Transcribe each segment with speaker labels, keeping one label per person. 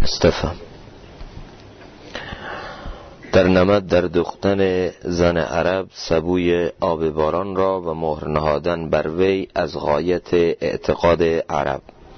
Speaker 1: استفهم در نمد در دوختن زن عرب سبوی آب باران را و مهر نهادن بر وی از غایت اعتقاد عرب.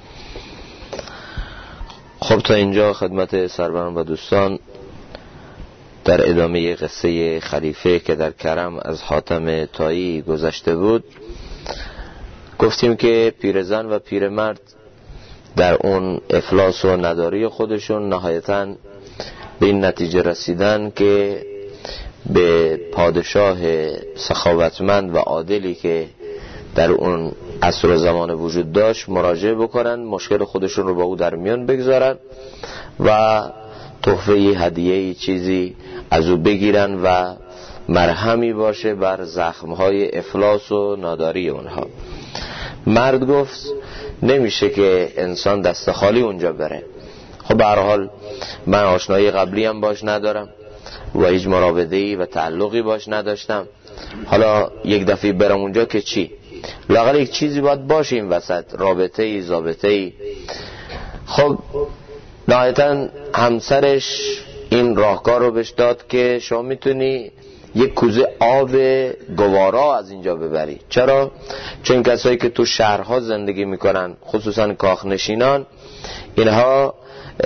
Speaker 1: خب تا اینجا خدمت سروران و دوستان در ادامه قصه خلیفه که در کرم از حاتم طایی گذشته بود گفتیم که پیرزن و پیرمرد در اون افلاس و نداری خودشون نهایتاً به این نتیجه رسیدن که به پادشاه سخاوتمند و عادلی که در اون عصر و زمان وجود داشت مراجعه بکنن، مشکل خودشون رو با او در میان بگذارن و تحفه هدیه چیزی از او بگیرن و مرهمی باشه بر زخمهای افلاس و ناداری اونها. مرد گفت نمیشه که انسان دست خالی اونجا بره. خب به هر حال من آشنایی قبلی هم باش ندارم و هیچ مرابطه‌ای و تعلقی باش نداشتم، حالا یک دفعه برم اونجا که چی؟ لااقل یک چیزی باید باشه این وسط، رابطه‌ای، ضابطه‌ای. خب نهایتاً همسرش این راهکار رو بهش داد که شما میتونی یک کوزه آب گوارا از اینجا ببری. چرا؟ چون کسایی که تو شهرها زندگی میکنن خصوصا کاخنشینان اینها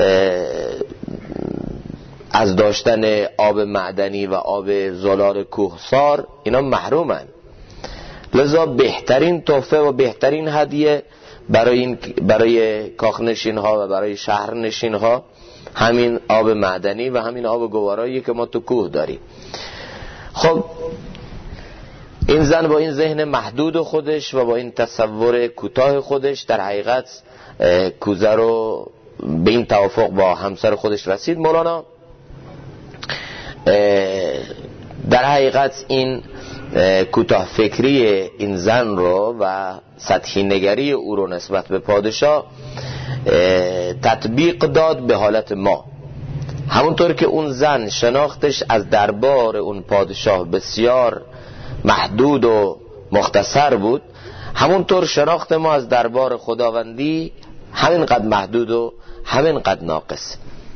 Speaker 1: از داشتن آب معدنی و آب زلال کوهسار اینا محرومن، لذا بهترین تحفه و بهترین هدیه برای کاخنشین ها و برای شهرنشین ها همین آب معدنی و همین آب گوارایی که ما تو کوه داریم. خب این زن با این ذهن محدود خودش و با این تصور کوتاه خودش در حقیقت کوزه رو به این توافق با همسر خودش رسید. مولانا در حقیقت این کوتاه فکری این زن رو و سطحی نگری او رو نسبت به پادشاه تطبیق داد به حالت ما. همونطور که اون زن شناختش از دربار اون پادشاه بسیار محدود و مختصر بود، همونطور شناخت ما از دربار خداوندی همینقدر محدود و همینقدر ناقص.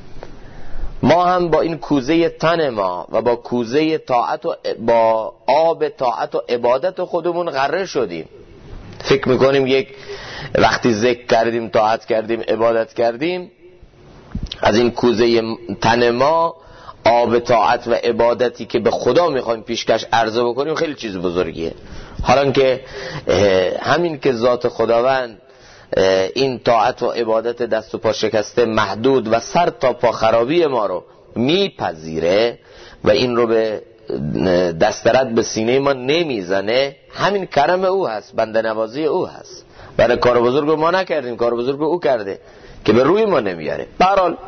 Speaker 1: ما هم با این کوزه تن ما و با کوزه طاعت و با آب طاعت و عبادت خودمون غره شدیم. فکر میکنیم یک وقتی ذکر کردیم، طاعت کردیم، عبادت کردیم، از این کوزه تن ما آب طاعت و عبادتی که به خدا میخوایم پیشکش عرضه بکنیم خیلی چیز بزرگیه. حالا که همین که ذات خداوند این طاعت و عبادت دست و پا شکسته محدود و سر تا پا خرابی ما رو میپذیره و این رو به دسترد به سینه ما نمیزنه، همین کرم او هست، بنده نوازی او هست. برای کار بزرگ ما نکردیم، کار بزرگ او کرده که به روی ما نمیاره. به هر حال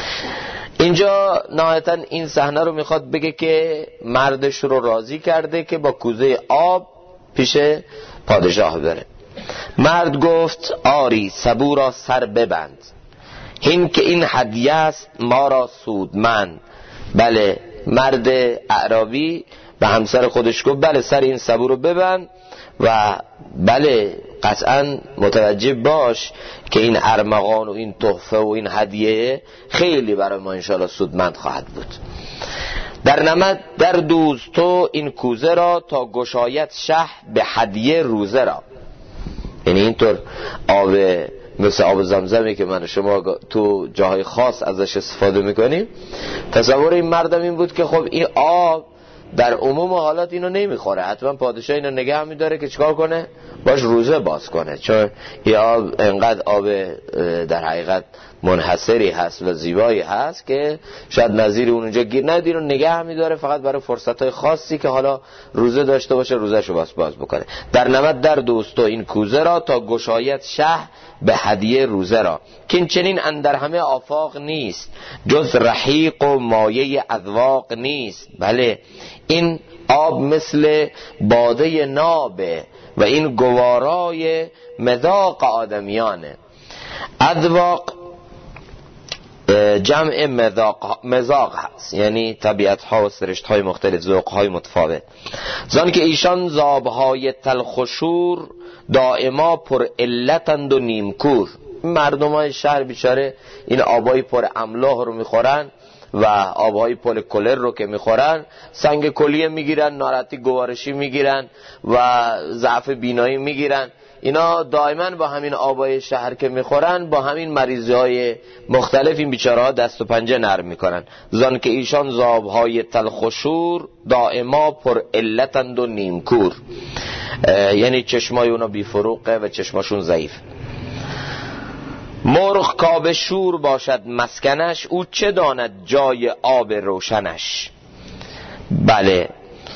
Speaker 1: اینجا نهایتاً این صحنه رو میخواد بگه که مردش رو راضی کرده که با کوزه آب پیش پادشاه بره. مرد گفت آری سبو را سر ببند، هین که این هدیه است ما را سودمند. بله، مرد اعرابی به همسر خودش گفت بله سر این سبو رو ببند و بله قطعا متوجه باش که این ارمغان و این تحفه و این هدیه خیلی برای ما انشاءالله سودمند خواهد بود. در نمد در دوز تو این کوزه را تا گشایت شه به هدیه روزه را. یعنی اینطور آب مثل آب زمزمی که من شما تو جاهای خاص ازش استفاده میکنیم، تصور این مردم این بود که خب این آب در عموم حالات اینو نمیخوره، حتما پادشاه اینو نگه میداره که چیکار کنه؟ باش روزه باز کنه، چون این آب انقدر آب در حقیقت منحصری هست و زیبایی هست که شاید نظیر اونجا گیر ندیر و نگه میداره فقط برای فرصتهای خاصی که حالا روزه داشته باشه روزهشو باز بکنه. در نمد در دوستو این کوزه را تا گشایت شه به هدیه روزه را، که این چنین اندر همه آفاق نیست، جز رحیق و مایه اذواق نیست. بله این آب مثل باده نابه و این گوارای مذاق آدمیانه. اذواق جمع مذاق هست، یعنی طبیعت ها و سرشت های مختلف، ذوق های متفاوت. زان که ایشان زاب های تلخ و شور دائما پر علتند و نیمکور. مردمای شهر بیچاره این آبای پر املاح رو میخورن و آبهای پل کلر رو که میخورن سنگ کلیه میگیرن، ناراحتی گوارشی میگیرن و ضعف بینایی میگیرن. اینا دائما با همین آبای شهر که میخورن با همین مریضی های مختلف این بیچاره ها دست و پنجه نرم میکنن. زان که ایشان ز آبهای تلخ و شور دائما پر علتند و نیمکور، یعنی چشمای اونا بی فروغه و چشماشون ضعیف. مرغ کآب شور باشد مسکنش، او چه داند جای آب روشنش. بله،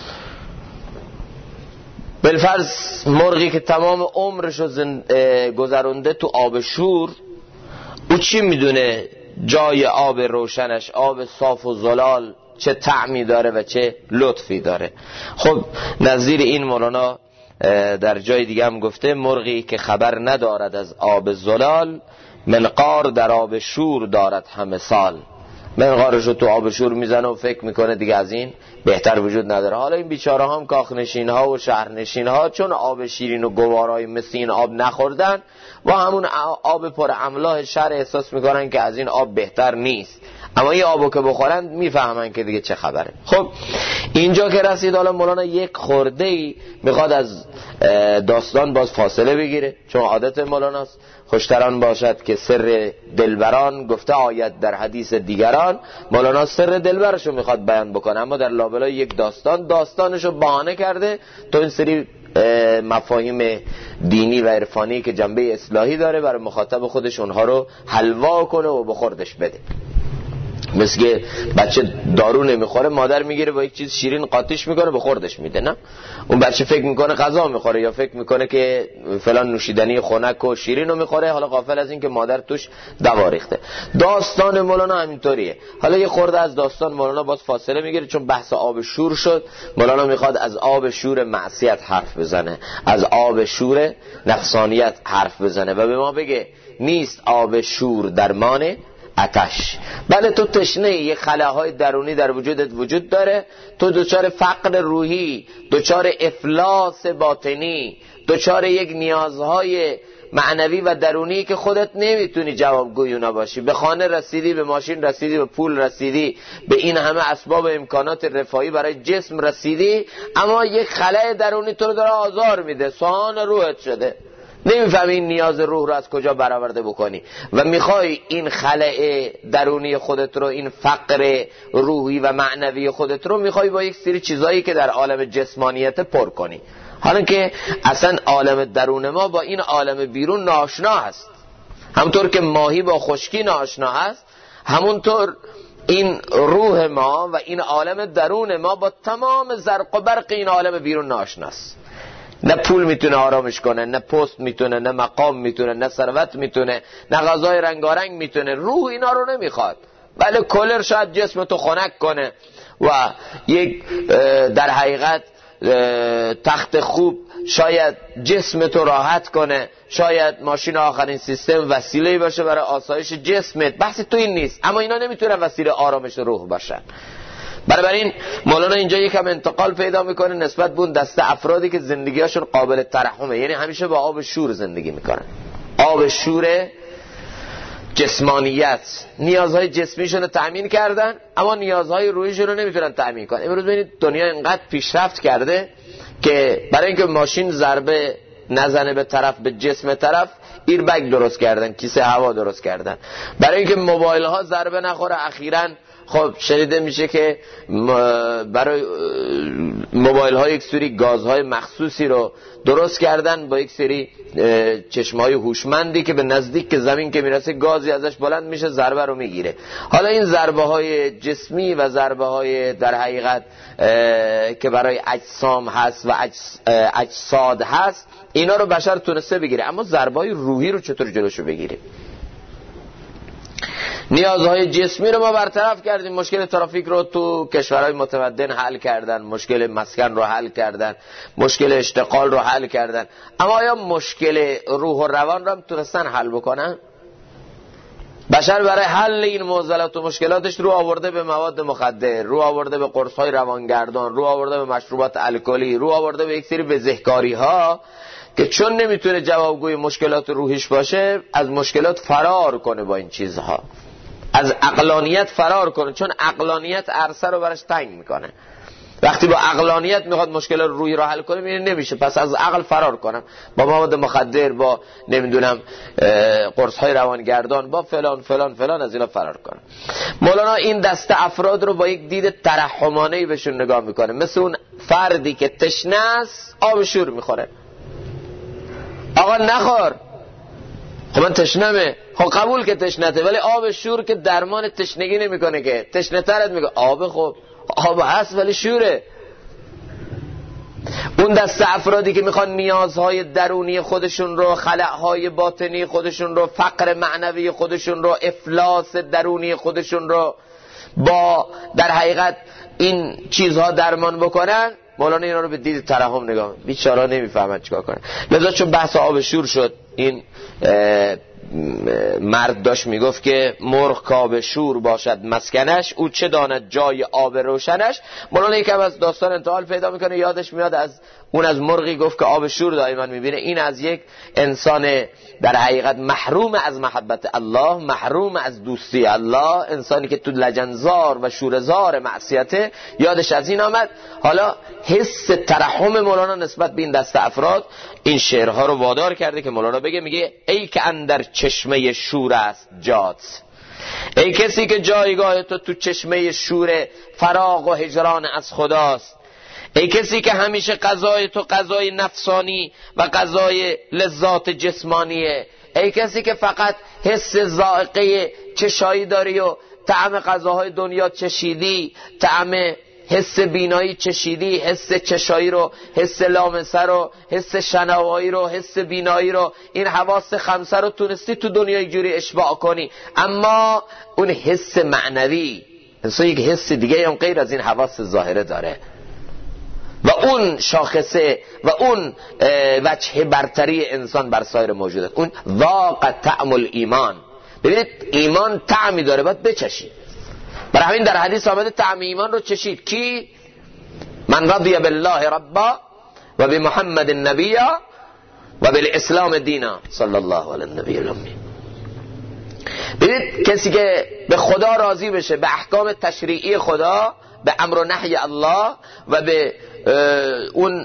Speaker 1: بالفرض مرغی که تمام عمرشو گذرونده تو آب شور، او چی میدونه جای آب روشنش، آب صاف و زلال چه طعمی داره و چه لطفی داره. خب نظیر این مولانا در جای دیگه هم گفته مرغی که خبر ندارد از آب زلال، منقار در آب شور دارد همه سال. منقارشو تو آب شور میزنه و فکر میکنه دیگه از این بهتر وجود نداره. حالا این بیچاره هم کاخنشین ها و شهرنشین ها چون آب شیرین و گوارای مثل این آب نخوردن و همون آب پر املاح شهر احساس میکنن که از این آب بهتر نیست، اما این آبو که بخورن میفهمن که دیگه چه خبره. خب اینجا که رسید حالا مولانا یک خورده‌ای میخواد از داستان باز فاصله بگیره، چون عادت مولاناست خوشتران باشد که سر دلبران گفته آید در حدیث دیگران. مولانا سر دلبرشو میخواد بیان بکنه، اما در لابلای یک داستانشو بهانه کرده تو این سری مفاهیم دینی و عرفانی که جنبه اصلاحی داره برای مخاطب خودش اونها رو حلوا کنه و به خوردش بده. مثل که بچه دارو نمیخوره، مادر میگیره با یک چیز شیرین قاطیش میکنه به خوردش میده، نه اون بچه فکر میکنه غذا میخوره یا فکر میکنه که فلان نوشیدنی خنک و شیرین رو میخوره، حالا غافل از این که مادر توش دوا ریخته. داستان مولانا همینطوریه. حالا یه خورده از داستان مولانا باز فاصله میگیره، چون بحث آب شور شد. مولانا میخواد از آب شور معصیت حرف بزنه، از آب شور نفسانیت حرف بزنه و به ما بگه نیست آب شور درمان آتش. بله تو تشنه، یه خلاهای درونی در وجودت وجود داره، تو دچار فقر روحی، دچار افلاس باطنی، دچار یک نیازهای معنوی و درونی که خودت نمیتونی جوابگوی اونا باشی. به خانه رسیدی، به ماشین رسیدی، به پول رسیدی، به این همه اسباب و امکانات رفاهی برای جسم رسیدی، اما یک خلای درونی تو رو داره آزار میده، سوهان روحت شده، نمیفهمی این نیاز روح رو از کجا برآورده بکنی و میخوای این خلأ درونی خودت رو، این فقر روحی و معنوی خودت رو میخوای با یک سری چیزایی که در عالم جسمانیت پر کنی، حالا که اصلا عالم درون ما با این عالم بیرون ناآشنا هست. همونطور که ماهی با خشکی ناآشنا هست، همونطور این روح ما و این عالم درون ما با تمام زرق و برق این عالم بیرون ناآشناست. نه پول میتونه آرامش کنه، نه پست میتونه، نه مقام میتونه، نه ثروت میتونه، نه غذای رنگارنگ میتونه. روح اینا رو نمیخواد. بله کولر شاید جسم تو خنک کنه و یک در حقیقت تخت خوب شاید جسم تو راحت کنه، شاید ماشین آخرین سیستم وسیله‌ای باشه برای آسایش جسمت، بحثی تو این نیست، اما اینا نمیتونه وسیله آرامش روح باشن. بنابراین مولانا اینجا یکم انتقال پیدا میکنه نسبت به اون دسته افرادی که زندگیاشون قابل ترحمه، یعنی همیشه با آب شور زندگی میکنن. آب شور جسمانیت، نیازهای جسمیشون رو تأمین کردن اما نیازهای روحیشون رو نمیتونن تأمین کنن. امروز ببینید دنیا اینقدر پیشرفت کرده که برای اینکه ماشین ضربه نزنه به طرف، به جسم طرف، ایربگ درست کردن، کیسه هوا درست کردن. برای اینکه موبایل ها ضربه نخوره اخیراً خب شنیده میشه که برای موبایل ها یک سری گازهای مخصوصی رو درست کردن با یک سری چشمهای هوشمندی که به نزدیک که زمین که میرسه گازی ازش بلند میشه، ضربه رو میگیره. حالا این ضربه های جسمی و ضربه های در حقیقت که برای اجسام هست و اجساد هست، اینا رو بشر تونسته بگیره، اما ضربه های روحی رو چطور جلوشو بگیره؟ نیازهای جسمی رو ما برطرف کردیم، مشکل ترافیک رو تو کشورهای متمدن حل کردن، مشکل مسکن رو حل کردن، مشکل اشتغال رو حل کردن، اما آیا مشکل روح و روان رو هم تونستن حل بکنن؟ بشر برای حل این معضلات و مشکلاتش رو آورده به مواد مخدر، رو آورده به قرص‌های روانگردان، رو آورده به مشروبات الکلی، رو آورده به یک سری بزهکاری‌ها که چون نمیتونه جوابگوی مشکلات روحیش باشه از مشکلات فرار کنه، با این چیزها از عقلانیت فرار کنه، چون عقلانیت عرصه رو براش تنگ میکنه. وقتی با عقلانیت میخواد مشکلات روحی رو حل کنه میبینه نمیشه، پس از عقل فرار کنم، با مواد مخدر، با نمیدونم قرص های روانگردان، با فلان فلان فلان از اینا فرار کنم. مولانا این دسته افراد رو با یک دید ترحمانه‌ای بهشون نگاه میکنه، مثل اون فردی که تشنه است آب شور میخوره. آقا نخور. خب من تشنمه، خب قبول که تشنته، ولی آب شور که درمان تشنگی نمیکنه، که تشنه ترت میگه آب، خب آب هست ولی شوره. اون دسته افرادی که میخوان نیازهای درونی خودشون رو، خلأهای باطنی خودشون رو، فقر معنوی خودشون رو، افلاس درونی خودشون رو با در حقیقت این چیزها درمان بکنن، مولانا اینا رو به دید ترحم نگاه، بیچارا نمیفهمن چیکار کنن. لذا چون بحث آب شور شد، این مرد داشت میگفت که مرغ کاب شور باشد مسکنش، او چه داند جای آب روشنش. مولانا یکم از داستان انتقال پیدا میکنه، یادش میاد از مرغی گفت که آب شور دائما میبینه. این از یک انسان در حقیقت محروم از محبت الله، محروم از دوستی الله، انسانی که تو لجنزار و شورزار معصیته، یادش از این آمد. حالا حس ترحم مولانا نسبت به این دسته افراد این شعرها رو وادار کرده که مولانا بگه، میگه ای که اندر چشمه شور است جات، ای کسی که جایگاه تو چشمه شور فراق و هجران از خداست، ای کسی که همیشه قضای تو قضای نفسانی و قضای لذات جسمانیه، ای کسی که فقط حس ذائقه چشایی داری و طعم غذاهای دنیا چشیدی، طعم حس بینایی چشیدی، حس چشایی رو، حس لامسه رو، حس شنوایی رو، حس بینایی رو، این حواس خمسه رو تونستی تو دنیا اینجوری اشباع کنی، اما اون حس معنوی انسان یک حس دیگه هم غیر از این حواس ظاهره داره و اون شاخصه و اون وجه برتری انسان بر سایر موجودات، اون ذاق طعم الایمان. ببینید ایمان طعمی داره، باید بچشید. برای همین در حدیث آمده طعم ایمان رو چشید. کی؟ من رضی بالله ربا و بمحمد نبیا و بالاسلام دینا صلی الله علی النبی الامی. ببینید کسی که به خدا راضی بشه، به احکام تشریعی خدا، به امر و نهی الله و به اون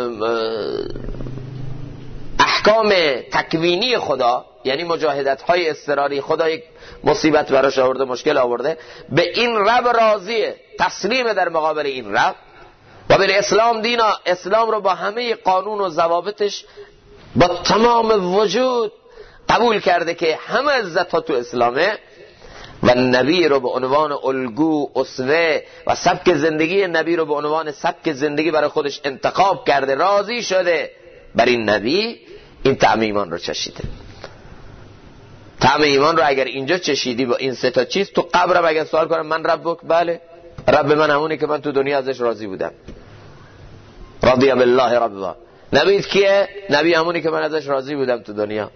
Speaker 1: احکام تکوینی خدا، یعنی مجاهدت های اضطراری، خدا یک مصیبت براش آورده، مشکل آورده، به این رب راضیه، تسلیم در مقابل این رب و به اسلام دینا، اسلام رو با همه قانون و ضوابطش با تمام وجود قبول کرده که همه عزت ها تو اسلامه و نبی رو به عنوان الگو، اسوه و سبک زندگی نبی رو به عنوان سبک زندگی برای خودش انتخاب کرده، راضی شده بر این نبی. این طعم ایمان رو چشیده. طعم ایمان رو اگر اینجا چشیدی با این سه تا چیز، تو قبرم اگر سوال کنم من ربک، بله رب من همونی که من تو دنیا ازش راضی بودم، رضی بالله ربا. نبی کیه؟ نبی همونی که من ازش راضی بودم تو دنیا.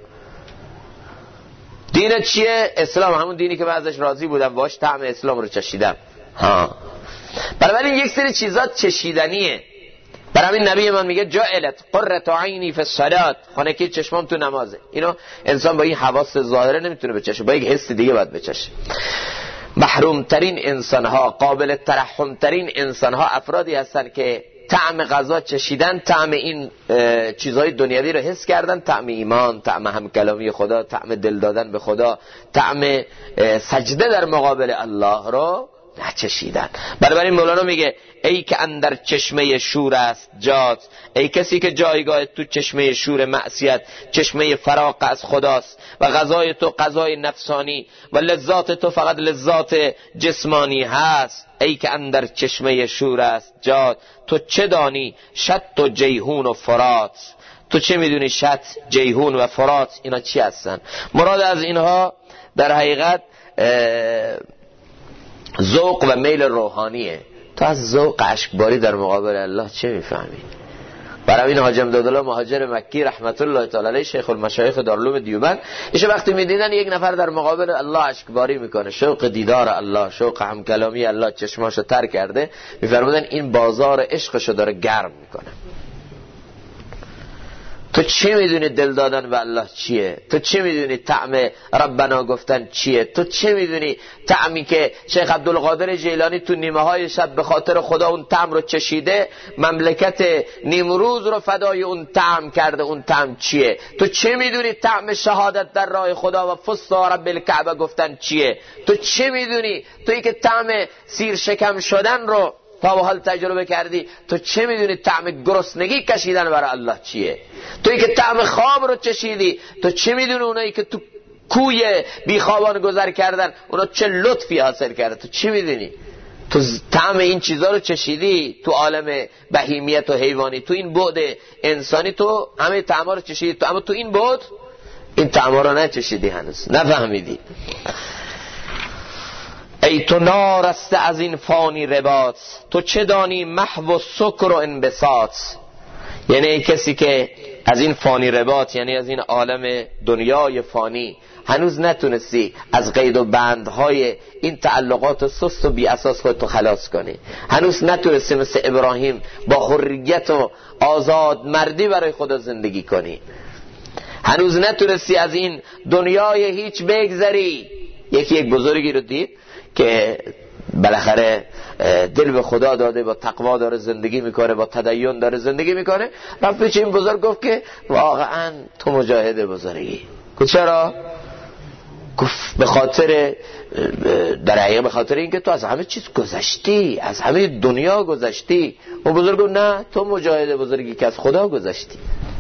Speaker 1: دینت چیه؟ اسلام، همون دینی که من ازش راضی بودم، باش طعم اسلام رو چشیدم. بنابراین یک سری چیزات چشیدنیه. برای همین نبی من میگه جعلت قرة عینی فی الصلاة، خانگی چشمام تو نمازه. اینو انسان با این حواس ظاهره نمیتونه بچشه، با یک حس دیگه باید بچشه. محروم ترین انسان ها، قابل ترحم ترین انسان ها افرادی هستن که طعم غذا چشیدن، طعم این چیزهای دنیوی رو حس کردن، طعم ایمان، طعم همکلامی خدا، طعم دل دادن به خدا، طعم سجده در مقابل الله رو نچشیدن. بنابراین مولانا میگه ای که اندر چشمه شور است جات، ای کسی که جایگاه تو چشمه شور معصیت، چشمه فراق از خداست و غذای تو غذای نفسانی و لذات تو فقط لذات جسمانی هست. ای که اندر چشمه شور است جات، تو چه دانی شط و جیهون و فرات؟ تو چه میدونی شط، جیهون و فرات اینا چی هستن؟ مراد از اینها در حقیقت ذوق و میل روحانیه. تو از ذوق اشکباری در مقابل الله چه میفهمی؟ برای این حاجی امدادالله مهاجر مکی رحمت الله تعالی علیه، شیخ المشایخ دارالعلوم دیوبند، ایشون وقتی میدیدن یک نفر در مقابل الله اشکباری میکنه، شوق دیدار الله، شوق همکلامی الله چشماشو تر کرده، میفرمودن این بازار عشقشو داره گرم میکنه. تو چه میدونی دل دادن به الله چیه؟ تو چه میدونی طعم ربنا گفتن چیه؟ تو چه میدونی طعمی که شیخ عبدالقادر جیلانی تو نیمه های شب به خاطر خدا اون طعم رو چشیده، مملکت نیمروز رو فدای اون طعم کرده، اون طعم چیه؟ تو چه میدونی طعم شهادت در راه خدا و فست رب الکعبه گفتن چیه؟ تو چه میدونی تویی که طعم سیر شکم شدن رو تا به حال تجربه کردی؟ تو چه میدونی طعم گرسنگی کشیدن برای الله چیه؟ تویی که طعم خواب رو چشیدی، تو چه میدونی اونایی که تو کوی بیخوابان گذر کردن اونا چه لطفی حاصل کرده؟ تو چه میدونی؟ تو طعم این چیزا رو چشیدی تو عالم بهیمیت و حیوانی، تو این بعد انسانی تو همه طعما رو چشیدی، تو اما تو این بعد این طعما رو نچشیدی، هنوز نفهمیدی. ای تو نارسته از این فانی رباط، تو چه دانی محو و سکر و انبساط. یعنی ای کسی که از این فانی رباط، یعنی از این عالم دنیای فانی هنوز نتونستی از قید و بندهای این تعلقات سست و بی اساس خودتو خلاص کنی، هنوز نتونستی مثل ابراهیم با حریت و آزاد مردی برای خدا زندگی کنی، هنوز نتونستی از این دنیای هیچ بگذری. یکی یک بزرگی رو دید که بالاخره دل به خدا داده، با تقوا داره زندگی میکنه، با تدین داره زندگی میکنه، رفت پیش این بزرگ گفت که واقعا تو مجاهد بزرگی. گفت چرا؟ گفت به خاطر در حقیقت به خاطر اینکه تو از همه چیز گذشتی، از همه دنیا گذشتی. اون بزرگ گفت نه، تو مجاهد بزرگی که از خدا گذشتی.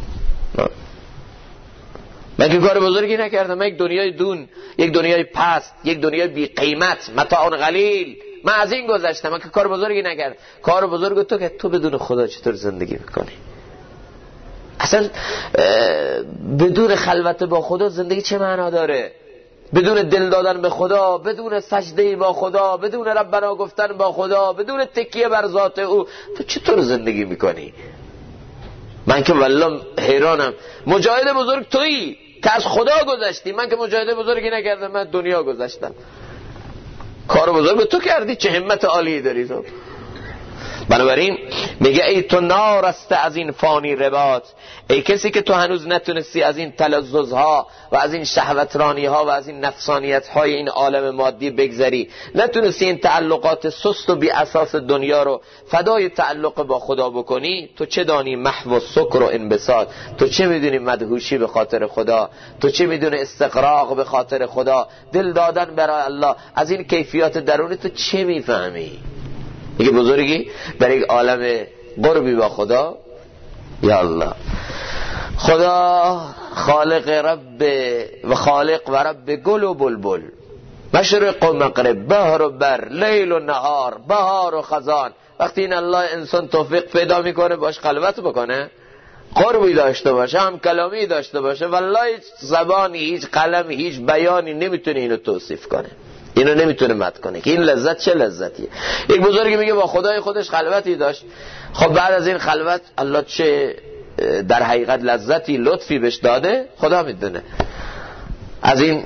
Speaker 1: من که کار بزرگی نکردم، من یک دنیای دون، یک دنیای پست، یک دنیای بی قیمت، متاع قلیل، من از این گذشتم، من که کار بزرگی نکردم. کار بزرگ تو که تو بدون خدا چطور زندگی میکنی؟ اصلا بدون خلوت با خدا زندگی چه معنا داره؟ بدون دل دادن به خدا، بدون سجده با خدا، بدون ربنا گفتن با خدا، بدون تکیه بر ذات او، تو چطور زندگی میکنی؟ من که والله حیرانم. مجاهد بزرگ تویی که از خدا گذشتی، من که مجاهد بزرگی نکردم، من دنیا گذشتم. کار بزرگ تو کردی، چه همت عالی داری تو. بنابراین میگه ای تو نارسته از این فانی رباط، ای کسی که تو هنوز نتونستی از این تلذذها و از این شهوترانیها و از این نفسانیتهای این عالم مادی بگذری، نتونستی این تعلقات سست و بی اساس دنیا رو فدای تعلق با خدا بکنی، تو چه دانی محو و سکر و انبساط؟ تو چه میدونی مدهوشی به خاطر خدا؟ تو چه میدونی استقراق به خاطر خدا، دل دادن برای الله؟ از این کیفیات درونی تو چه میفهمی؟ میگه بزرگی برای یک عالم قربی با خدا. یا الله، خدا خالق رب و خالق و رب گل و بلبل، مشرق و مغرب، بحر و بر، لیل و نهار، بهار و خزان. وقتی این الله انسان توفیق پیدا میکنه باش خلوت بکنه، قربی داشته باشه، هم کلامی داشته باشه، والله هیچ زبانی، هیچ قلمی، هیچ بیانی نمیتونه اینو توصیف کنه، اینو نمیتونه مد کنه که این لذت چه لذتیه. یک بزرگی میگه با خدای خودش خلوتی داشت، خب بعد از این خلوت الله چه در حقیقت لذتی لطفی بهش داده خدا میدونه. از این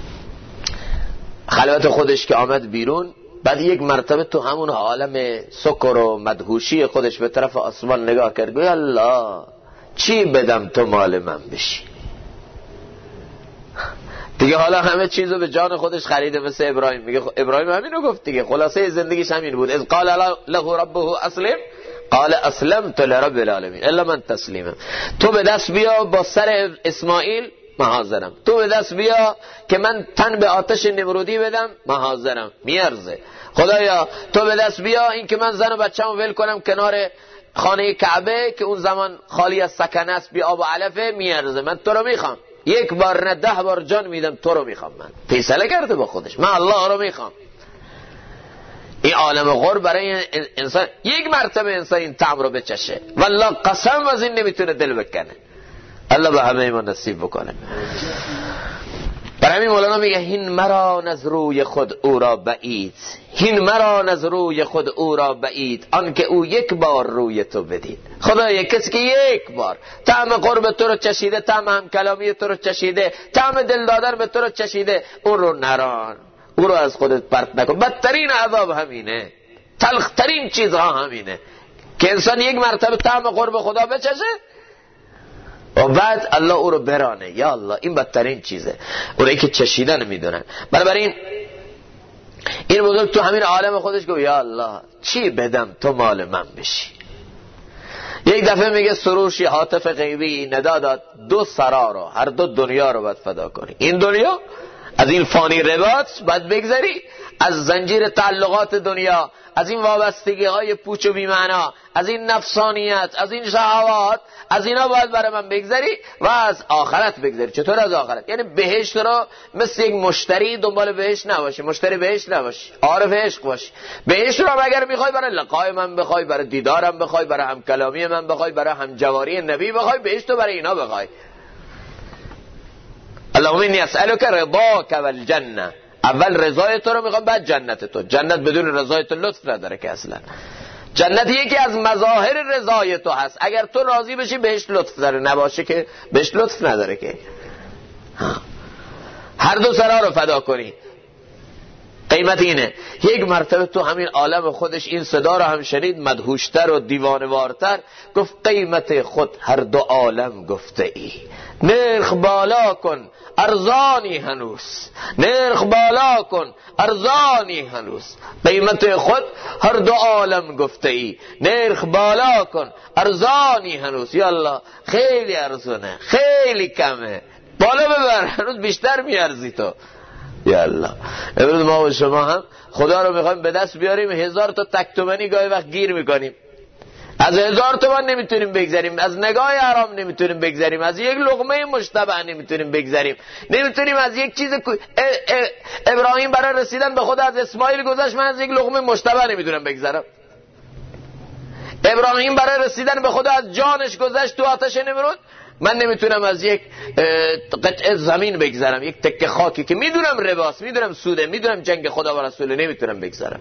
Speaker 1: خلوت خودش که آمد بیرون، بعد یک مرتبه تو همون عالم سکر و مدهوشی خودش به طرف آسمان نگاه کرد، گوی الله چی بدم تو مال من بشی؟ دیگه حالا همه چیزو به جان خودش خریده، مثل ابراهیم. میگه ابراهیم همینو گفت دیگه، خلاصه زندگیش همین بود. اذ قال له ربه اسلم قال اسلمت لرب العالمین الا من تسلیما. تو به دست بیا با سر اسماعیل، من حاضرم. تو به دست بیا که من تن به آتش نمرودی بدم، من حاضرم. میارزه خدایا تو به دست بیا این که من زن و بچه‌مو ول کنم کنار خانه کعبه که اون زمان خالی از سکنه است، بی آب و علفه، میارزه. من تو رو میخوام، یک بار نه 10 بار جان میدم، تو رو میخوام. من فیصله کرده با خودش، من الله رو میخوام. این عالم غرب برای انسان یک مرتبه انسان این طعم رو بچشه، والله قسم از این نمیتونه دل بکنه. الله به همه ما نصیب بکنه. برای همین مولانا میگه هین مرا از روی خود او را بعید، هین مرا از روی خود او را بعید، آنکه او یک بار روی تو بدید. خدایا کسی که یک بار طعم قرب تو رو چشیده، طعم هم کلامی تو رو چشیده، طعم دل دادن به تو رو چشیده، اون رو نران، او رو از خودت پرت نکن. بدترین عذاب همینه، تلخترین چیزها همینه که انسان یک مرتبه طعم قرب خدا بچشه، و بعد الله او رو برانه. یا الله این بدترین چیزه، اونایی که چشیدن میدونن. بنابراین این بزرگ تو همین عالم خودش گفت یا الله چی بدم تو مال من بشی. یک دفعه میگه سروشی هاتف غیبی ندا داد 2 سرا رو، هر 2 دنیا رو باید فدا کنی. این دنیا از این فانی رباط باید بگذری، از زنجیر تعلقات دنیا، از این وابستگی های پوچ و بی‌معنا، از این نفسانیت، از این شهوات، از اینا باید برای من بگذری و از آخرت بگذری. چطور از آخرت؟ یعنی بهشت رو مثل یک مشتری دنبال بهشت نباشی، مشتری بهشت نباشی، عارف عشق باشی. بهشت رو اگر میخوای برای لقای من بخوای، برای دیدارم بخوای، برای همکلامی من بخوای، برای همجواری نبی بخوای، بهشت رو برای اینا بخوای. اللهم انی اسألک رضاک والجنه، اول رضای تو رو میخوام بعد جنت تو. جنت بدون رضای تو لطف نداره که اصلا. جنت یکی از مظاهر رضای تو هست. اگر تو راضی بشی بهش لطف داره، نباشه که بهش لطف نداره که. هر 2 سرا رو فدا کنی. قیمت اینه. یک مرتبه تو همین عالم خودش این صدا رو هم شنید، مدهوشتر و دیوانوارتر، گفت قیمت خود هر 2 عالم گفته ای، نرخ بالا کن ارزانی هنوز، نرخ بالا کن ارزانی هنوز. قیمت خود هر 2 عالم گفته ای، نرخ بالا کن ارزانی هنوز. یا الله خیلی ارزونه، خیلی کمه، بالا ببر، هنوز بیشتر میارزی تو. یا الله امروز ما و شما هم خدا رو میخوایم به دست بیاریم، 1000 تا تک تومانی گاهی وقت گیر میکنیم. از 1000 تومان نمیتونیم بگذریم، از نگاه حرام نمیتونیم بگذریم، از یک لقمه مشتبه نمیتونیم بگذریم، نمیتونیم از یک چیز ابراهیم برای رسیدن به خدا از اسماعیل گذشت، من از یک لقمه مشتبه نمیتونم بگذرم. ابراهیم برای رسیدن به خدا از جانش گذشت تو آتش نمرود، من نمیتونم از یک قطعه زمین بگذرم، یک تکه خاکی که میدونم رباست، میدونم سوده، میدونم جنگ خدا و رسول، نمیتونم بگذرم.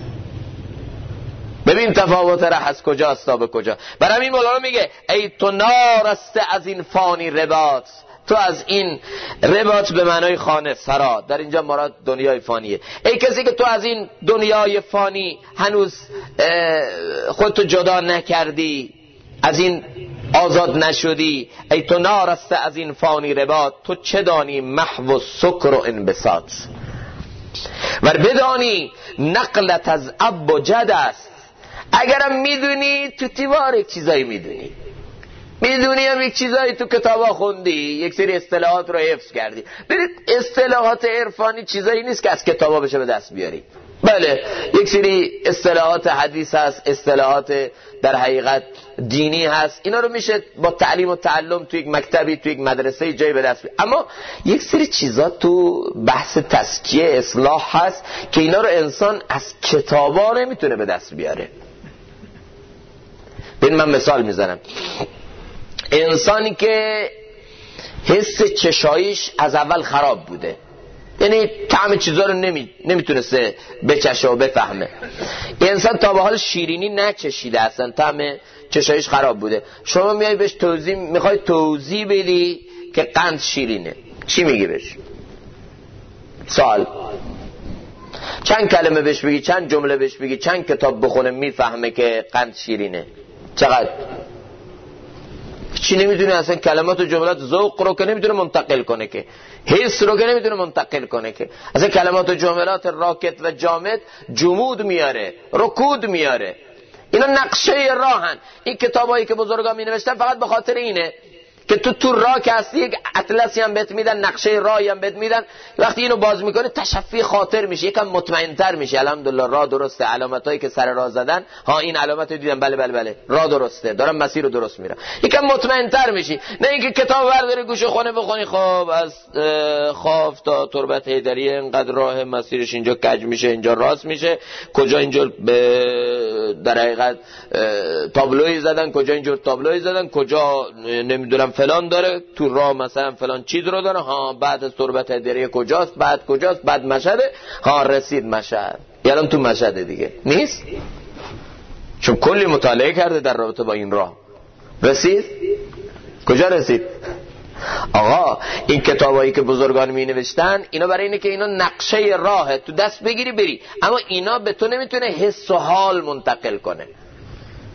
Speaker 1: ببین تفاوت ره از کجاست تا به کجا. برای این مولانا میگه ای تو نارسته از این فانی رباط، تو از این رباط به معنای خانه سرا، در اینجا مراد دنیای فانیه. ای کسی که تو از این دنیای فانی هنوز خودتو جدا نکردی، از این آزاد نشدی، ای تو نارسته از این فانی رباط، تو چه دانی محو سکر و انبساط. ور بدانی نقلت از اب و جد است، اگرم میدونی تو تیوار یک چیزایی میدونی هم یک چیزایی تو کتابا خوندی، یک سری اصطلاحات رو حفظ کردی. برید اصطلاحات عرفانی چیزایی نیست که از کتابا بشه به دست بیاری. بله یک سری اصطلاحات حدیث هست، اصطلاحات در حقیقت دینی هست، اینا رو میشه با تعلیم و تعلم تو یک مکتبی، تو یک مدرسه جایی به دست بیاری. اما یک سری چیزا تو بحث تزکیه اصلاح هست که اینا رو انسان از کتابا نمیتونه به دست بیاره. ببین من مثال میزنم. انسانی که حس چشاییش از اول خراب بوده، یعنی طعم چیزا رو نمیتونسته بچشه و بفهمه، انسان تا به حال شیرینی نچشیده، اصلا طعم چشاییش خراب بوده، شما میای بهش میخوای توضیح بدی که قند شیرینه، چی میگی بهش؟ سوال. چند کلمه بهش بگی، چند جمله بهش بگی، چند کتاب بخونه میفهمه که قند شیرینه؟ چقدر؟ چی نمیدونه اصلا، کلمات و جملات ذوق رو که نمیتونه منتقل کنه، که حس رو که نمیتونه منتقل کنه، که اصلا کلمات و جملات راکت و جامد جمود میاره، رکود میاره. اینا نقشه راهن. این کتابایی که بزرگان می نوشتن فقط به خاطر اینه که تو راه که هستی یک اطلسی هم بهت میدن، نقشه راهی هم بهت میدن، وقتی اینو باز میکنه تشفی خاطر میشه، یکم مطمئن‌تر میشه. الحمدلله راه درسته، علامتایی که سر راه زدن، ها این علامت رو دیدم، بله راه درسته، دارم مسیر رو درست میرم، یکم مطمئن‌تر میشی. نه اینکه کتاب برداری گوشه خونه بخونی، خب از خاف تا تربت حیدریه اینقدر راه، مسیرش اینجا کج میشه، اینجا راست میشه، کجا اینجا در حقیقت تابلوی زدن، کجا اینجور تابلوی زدن، کجا نمیدونم فلان داره تو راه، مثلا فلان چیز رو داره، ها بعد از تربت هدریه کجاست، بعد کجاست، بعد مشهده، ها رسید مشهد، یعنی تو مشهده دیگه نیست، چون کلی مطالعه کرده در رابطه با این راه. رسید کجا رسید؟ آقا این کتابایی که بزرگان می نوشتن اینا برای اینه که اینا نقشه راهه، تو دست بگیری بری، اما اینا به تو نمیتونه حس و حال منتقل کنه،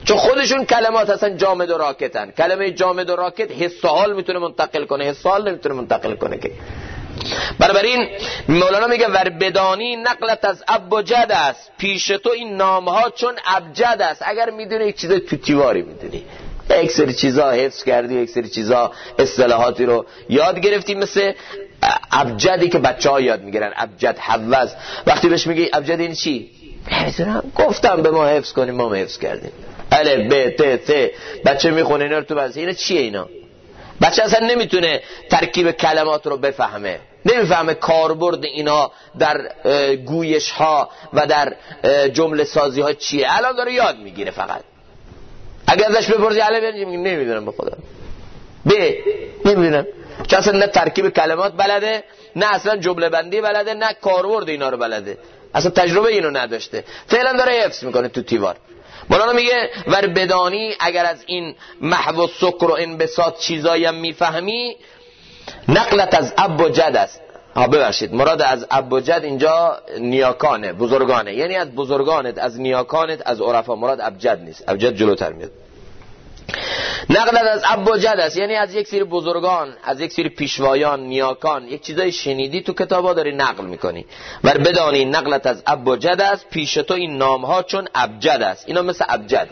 Speaker 1: چون خودشون کلمات اصلا جامد و راکتن. کلمه جامد و راکت حس و حال میتونه منتقل کنه، حس و حال نمیتونه منتقل کنه که. بنابراین مولانا میگه ور بدانی نقلت از اب و جد است، پیش تو این نامها چون ابجد است. اگر میدونی یک چیز تو تیواری میدونی، یک سری چیزا حفظ کردی، یک سری چیزا اصطلاحاتی رو یاد گرفتی، مثل ابجدی که بچه‌ها یاد میگیرن، ابجد حوض. وقتی بهش میگی ابجد این چی؟ نمیدونم، گفتم به ما حفظ کنیم، ما حفظ کردیم. الف ب ت ث بچه میخونه اینا رو تو بس. اینا چیه اینا؟ بچه اصلا نمیتونه ترکیب کلمات رو بفهمه، نمیفهمه کاربرد اینا در گویش ها و در جمله سازی ها چیه. الان داره یاد میگیره فقط. اگه ازش بپرسی الف میگه نمیدونم به خدا. ب نمیدونم، چون اصلا نه ترکیب کلمات بلده، نه اصلا جمله بندی بلده، نه کاربرد اینا رو بلده، اصلا تجربه اینو نداشته. فعلا داره حفظ میکنه تو تیوار. مولانا میگه ور بدانی اگر از این محو و سکر و انبساط چیزایی هم میفهمی، نقلت از اب و جد است. ببخشید، مراد از اب و جد اینجا نیاکانه، بزرگانه، یعنی از بزرگانت، از نیاکانت، از عرفا. مراد ابجد نیست، ابجد جلوتر میاد. نقلت از اب و جد است، یعنی از یک سری بزرگان، از یک سری پیشوایان، نیاکان، یک چیزای شنیدی تو کتابا داری نقل میکنی. ور بدانی نقلت از اب و جد است، پیش تو این نامها چون ابجد است. اینا مثل ابجد.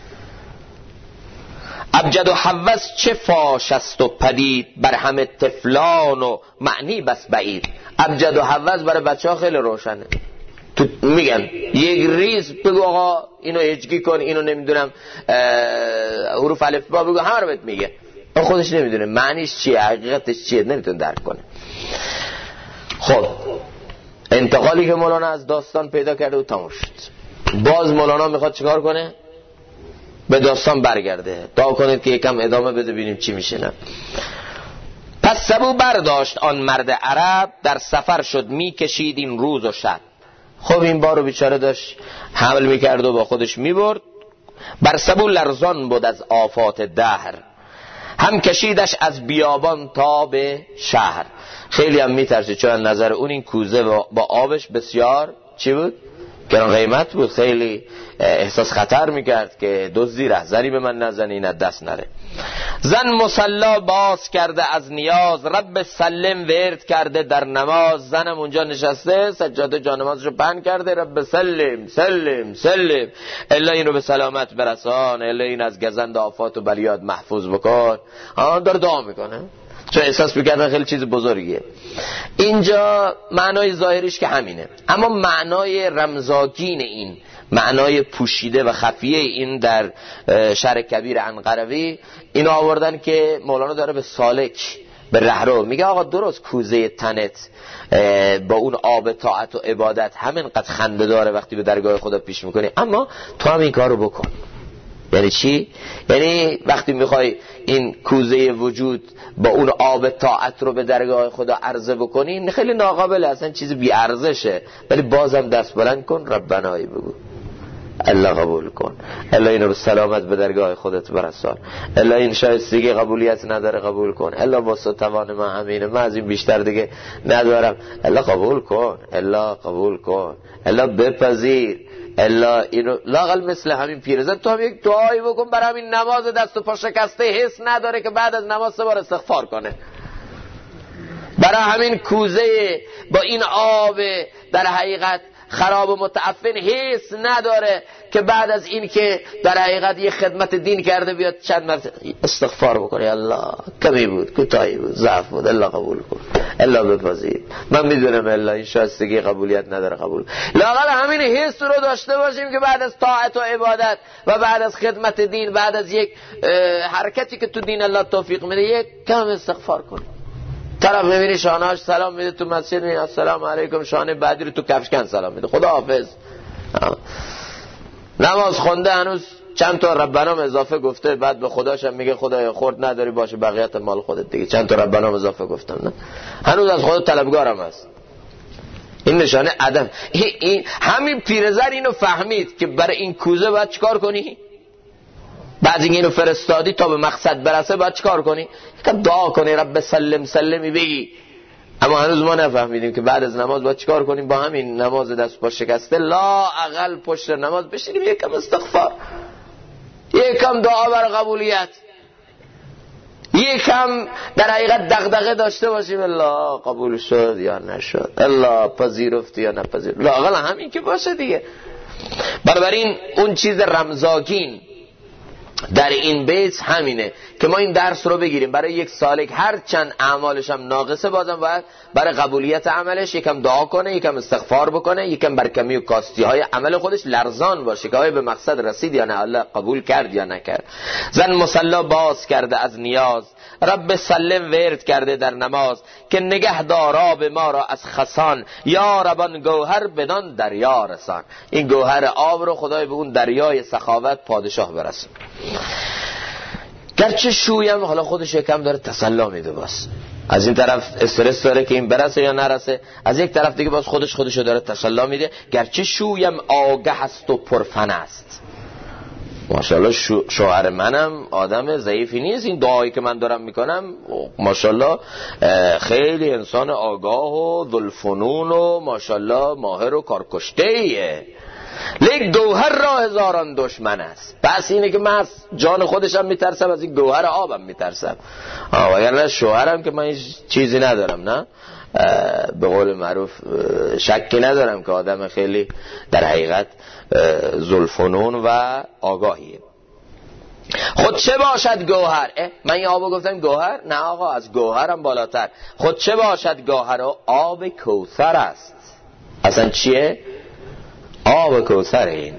Speaker 1: ابجد و حوض چه فاش است و پدید، بر همه طفلان و معنی بس بعید. ابجد و حوض برای بچه ها خیلی روشنه. تو میگن یک ریز بگو آقا اینو هجگی کن، اینو نمیدونم حروف الف با بگو، همه رو بهت میگه. اون خودش نمیدونه معنیش چیه، حقیقتش چیه، نمیتونه درک کنه. خب انتقالی که مولانا از داستان پیدا کرده و تموم شد. باز مولانا میخواد چیکار کنه؟ به داستان برگرده. دعا کنید که یکم ادامه بده ببینیم چی میشه. نه پس سبو برداشت آن مرد عرب، در سفر شد میکشید این روز و شب. خب این بارو بیچاره داشت حمل میکرد و با خودش میبرد. بر سبو لرزان بود از آفات دهر، هم کشیدش از بیابان تا به شهر. خیلی هم میترسید، چون نظر اون این کوزه با آبش بسیار چی بود؟ گران قیمت بود. خیلی احساس خطر میکرد که دزدی رهزنی به من نزنی، این دست نره. زن مصلا باز کرده از نیاز، رب سلم ورد کرده در نماز. زنم اونجا نشسته سجاده جانمازشو پهن کرده، رب سلم سلم سلم، الا این رو به سلامت برسان، الا این از گزند آفات و بلیات محفوظ بکن. داره دعا میکنه، چون احساس میکردن خیلی چیز بزرگیه. اینجا معنای ظاهریش که همینه، اما معنای رمزاگین این، معنای پوشیده و خفیه این در شرح کبیر عنقروی اینو آوردن که مولانا داره به سالک، به رهرو میگه آقا درست کوزه تنت با اون آب طاعت و عبادت همینقدر خنده داره وقتی به درگاه خدا پیش میکنی، اما تو هم این کارو بکن. یعنی چی؟ یعنی وقتی میخوای این کوزه وجود با اون آب طاعت رو به درگاه خدا عرضه بکنی، خیلی ناقابل، اصلا چیز بی ارزشه، ولی بازم دست بلند کن، ربنایی بگو، الله قبول کن، الله اینو به سلامت به درگاه خودت برسان، الله این شایستگی قبولیت نداره قبول کن، الله واسه توان من همینه، من از این بیشتر دیگه ندارم، الله قبول کن، الله قبول کن، الله بپذیر، الله اینو لاقل مثل همین پیرزن تو هم یک دعایی بکن برای همین نماز دست و پا شکسته، حس نداره که بعد از نماز 3 بار استغفار کنه. برای همین کوزه با این آب در حقیقت خراب و متعفن حس نداره که بعد از این که در حقیقت یه خدمت دین کرده بیاد چند مرتبه استغفار بکنه، الله کمی بود، کوتاهی بود، ضعف بود، الله قبول کن، الله بپذیر، من میدونم الله این شایستگی قبولیت نداره قبول. لااقل همین حس رو داشته باشیم که بعد از طاعت و عبادت و بعد از خدمت دین، بعد از یک حرکتی که تو دین الله توفیق میده، یک کم استغفار کن. طرف میبینی شانهاش سلام میده تو مسجد، میگه السلام علیکم، شانه بعدی رو تو کفشکن سلام میده، خدا حافظ. نماز خونده هنوز چند تا ربنام اضافه گفته، بعد به خداش هم میگه خدایا خورد نداری باشه بقیت مال خودت دیگه، چند تا ربنام اضافه گفتم، نه هنوز از خدا طلبگارم هست. این نشانه عدم. این همین پیرزن اینو فهمید که برای این کوزه باید چیکار کنی؟ بعد اینو فرستادی تا به مقصد برسه باید چیکار کنی؟ یکم دعا کنی، رب سلم سلمی بگی. اما هنوز ما نفهمیدیم که بعد از نماز باید چیکار کنیم. با همین نماز دست پا شکسته لا اقل پشت نماز بشینیم یکم استغفار، یکم دعا برای قبولیت، یکم در حقیقت دغدغه داشته باشیم الله قبول شد یا نشد، الله پذیرفت یا نپذیرفت، لااقل همین که باشه دیگه. بنابراین اون چیز رمزآگین در این بیت همینه که ما این درس رو بگیریم برای یک سالک، هر چند اعمالش هم ناقصه بازم باید برای قبولیت عملش یکم دعا کنه، یکم استغفار بکنه، یکم بر کمی و کاستی های عمل خودش لرزان باشه که آیا به مقصد رسید یا نه، الله قبول کرد یا نکرد. زن مصلا باز کرده از نیاز، رب سلم ورد کرده در نماز، که نگه داراب ما را از خسان، یا ربان گوهر بدان دریا رسان. این گوهر آب رو خدای به اون دریای سخاوت پادشاه برسون. گرچه شویم، حالا خودش یکم داره تسلا میده، باز از این طرف استرس داره که این برسه یا نرسه، از یک طرف دیگه باز خودشو داره تسلا میده. گرچه شویم آگه است و پرفن است. ماشاءالله شوهر منم آدم ضعیفی نیست، این دعایی که من دارم میکنم ماشاءالله خیلی انسان آگاه و ذوالفنون و ماشاءالله ماهر و کارکشته‌ایه، لیک گوهر را هزاران دشمن است. پس اینه که من از جان خودشم میترسم، از این گوهر آبم میترسم. وگرنه شوهرم که من هیچ چیزی ندارم، نه به قول معروف شکی ندارم که آدم خیلی در حقیقت ذوالفنون و آگاهیه. خود چه باشد گوهر؟ من این آبو گفتم گوهر؟ نه آقا، از گوهرم بالاتر. خود چه باشد گوهر؟ و آب کوثر است. اصلا چیه؟ آب کوثر. این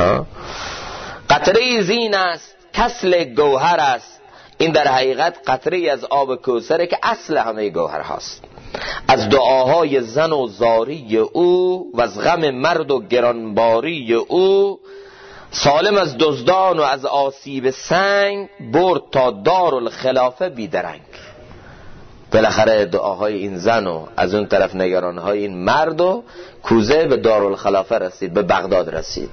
Speaker 1: قطره زین است کسل گوهر است. این در حقیقت قطره از آب کوثره که اصل همه گوهر هاست. از دعاهای زن و زاری او و از غم مرد و گرانباری او، سالم از دزدان و از آسیب سنگ، برد تا دارالخلافه بیدرنگ. بالاخره دعاهای این زن و از اون طرف نگرانهای این مرد و کوزه به دارالخلافه رسید، به بغداد رسید.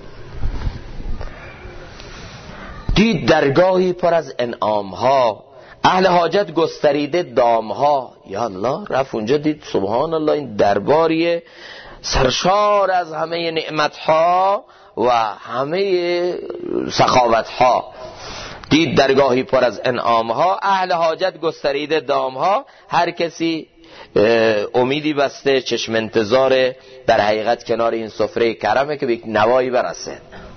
Speaker 1: دید درگاهی پر از انعامها، اهل حاجت گستریده دامها. یا الله، رفت اونجا دید سبحان الله این درباریه سرشار از همه نعمتها و همه سخاوتها. دید درگاهی پر از انعامها، اهل حاجت گستریده دامها. هر کسی امیدی بسته، چشم انتظار در حقیقت کنار این سفره کرمه که به یک نوایی برسه.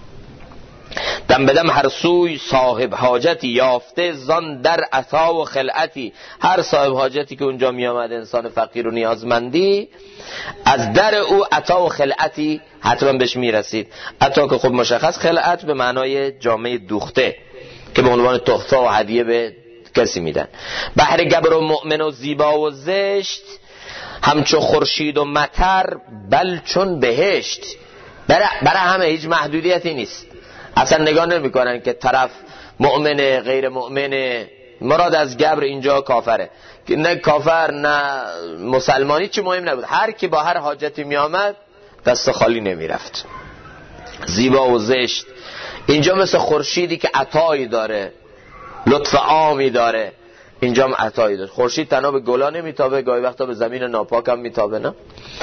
Speaker 1: دم بدم هر سوی صاحب حاجتی یافته، زان در عطا و خلعتی. هر صاحب حاجتی که اونجا می آمد، انسان فقیر و نیازمندی، از در او عطا و خلعتی حتما بهش می رسید. عطا که خب مشخص، خلعت به معنای جامعه دوخته که به عنوان تحفه و هدیه به کسی میدن. بحر گبر و مؤمن و زیبا و زشت، همچو خورشید و مطر بل چون بهشت. برای همه هیچ محدودیتی نیست. اصلا نگاه نمی کنن که طرف مؤمنه غیر مؤمنه. مراد از گبر اینجا کافره، نه کافر نه مسلمانی چی مهم نبود، هر کی با هر حاجتی می آمد دست خالی نمی رفت. زیبا و زشت اینجا مثل خورشیدی که عطایی داره، لطف عامی داره، اینجا هم عطایی داره. خورشید تنها به گلا نمیتابه، گاهی وقتا به زمین ناپاک هم میتابه، نه؟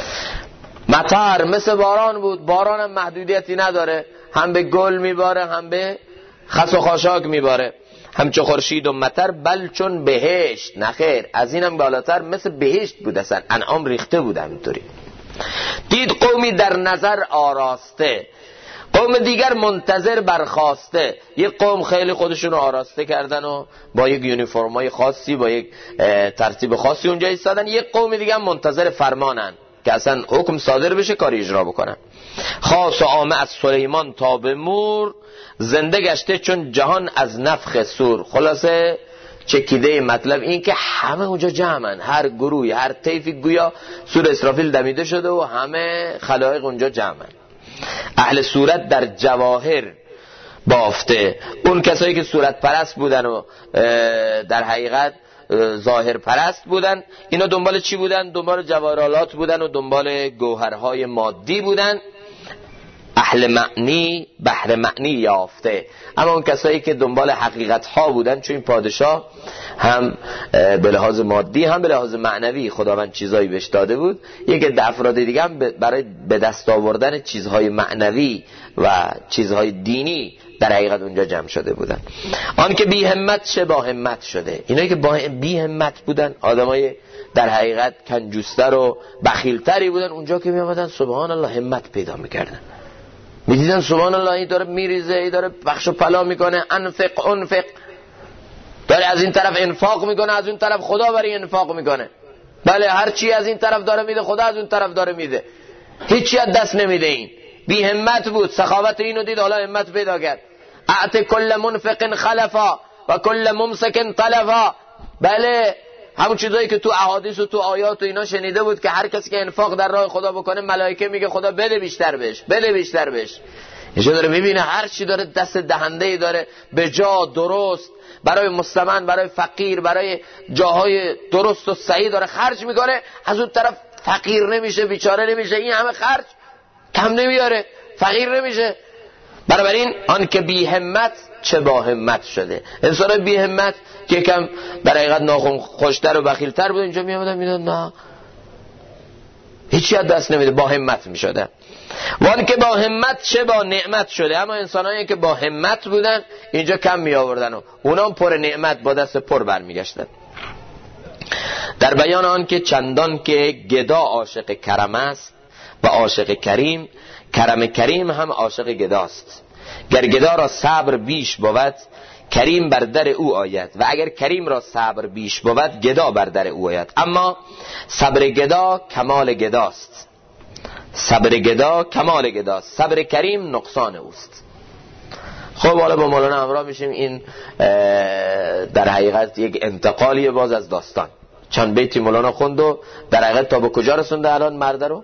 Speaker 1: مطر مثل باران بود، باران هم محدودیتی نداره، هم به گل میباره هم به خس و خاشاک میباره. همچون خورشید و مطر بل چون بهشت، نخیر از اینم بالاتر مثل بهشت بود، اصلا انعام ریخته بود همینطوری. دید قومی در نظر آراسته، قوم دیگر منتظر برخاسته. یک قوم خیلی خودشون رو آراسته کردن و با یک یونیفرمای خاصی، با یک ترتیب خاصی اونجا ایستادن. یک قوم دیگر منتظر فرمانن که اصلا حکم صادر بشه کاری اجرا بکنن. خاص و عامه از سلیمان تا به مور، زنده گشته چون جهان از نفخ صور. خلاصه چکیده مطلب این که همه اونجا جمعن، هر گروهی هر طیفی گویا سور اسرافیل دمیده شده و همه خلایق اونجا جمعن. اهل صورت در جواهر بافته، اون کسایی که صورت پرست بودن و در حقیقت ظاهر پرست بودن، اینا دنبال چی بودن؟ دنبال جواهرالات بودن و دنبال گوهرهای مادی بودن. اهل معنی بحر معنی یافته. اما اون کسایی که دنبال حقیقت ها بودن، چون این پادشاه هم به لحاظ مادی هم به لحاظ معنوی خداوند چیزایی بهش داده بود، یک افراد دیگه هم برای به دست آوردن چیزهای معنوی و چیزهای دینی در حقیقت اونجا جمع شده بودن. آن که بی همت چه با همت شده. اینایی که بی همت بودن، آدمای در حقیقت کنجوستر و بخیلتری بودن، اونجا که می آمدن سبحان الله همت پیدا میکردن، میدیدن سبحان الله این داره میریزه، این داره بخش و پلا میکنه، انفق داره از این طرف انفاق میکنه، از اون طرف خدا برای انفاق میکنه. بله هر چی از این طرف داره میده خدا از اون طرف داره میده، هیچی از دست نمیده. این بی همت بود، سخاوت اینو دید، حالا همت پیدا کرد. اعط کل منفق خلفا و کل ممسک طلفا. بله همون چیزایی که تو احادیث و تو آیات و اینا شنیده بود که هر کسی که انفاق در راه خدا بکنه ملائکه میگه خدا بده بیشتر بهش، بده بیشتر بهش. اینجا داره میبینه هر چی داره دست دهنده‌ای داره به جا درست برای مستمن، برای فقیر، برای جاهای درست و صحیح داره خرج میکنه، از اون طرف فقیر نمیشه، بیچاره نمیشه، این همه خرج کم نمیاره، فقیر نمیشه. بنابراین آن که بی همت چه با همت شده. انسان بی همت که کم در حقیقت ناخن خوشتر و بخیلتر بود، اینجا میامدن میدن نه هیچی از دست نمیده، با همت میشده. وان که با همت چه با نعمت شده. اما انسانایی که با همت بودن اینجا کم می آوردن و اونا پر نعمت با دست پر برمیگشتن. در بیان آن که چندان که گدا عاشق کرم است و عاشق کریم، کرم کریم هم عاشق گداست. گر گدا را صبر بیش بود، کریم بر در او آید، و اگر کریم را صبر بیش بود، گدا بر در او آید. اما صبر گدا کمال گداست، صبر گدا کمال گداست، صبر کریم نقصان اوست. خب حالا با مولانا همراه میشیم. این در حقیقت یک انتقالیه باز از داستان. چند بیتی مولانا خوند و در حقیقت تا به کجا رسونده الان مرد رو؟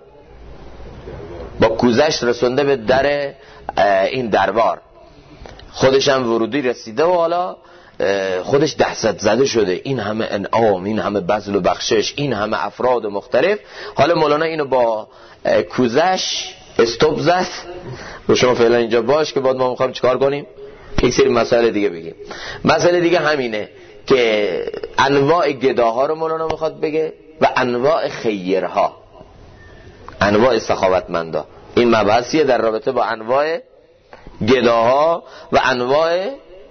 Speaker 1: با کوزش رسونده به در این دربار، خودش هم ورودی رسیده و حالا خودش دهشت زده شده. این همه انعام، این همه بذل و بخشش، این همه افراد مختلف. حالا مولانا اینو با کوزش استوب زد و شما فعلا اینجا باش که بعد ما میخوایم چیکار کنیم، یک سری مسائل دیگه بگیم. مسئله دیگه همینه که انواع گداها رو مولانا میخواد بگه و انواع خیرها، انواع سخاوتمندا. این مبحثیه در رابطه با انواع گداها و انواع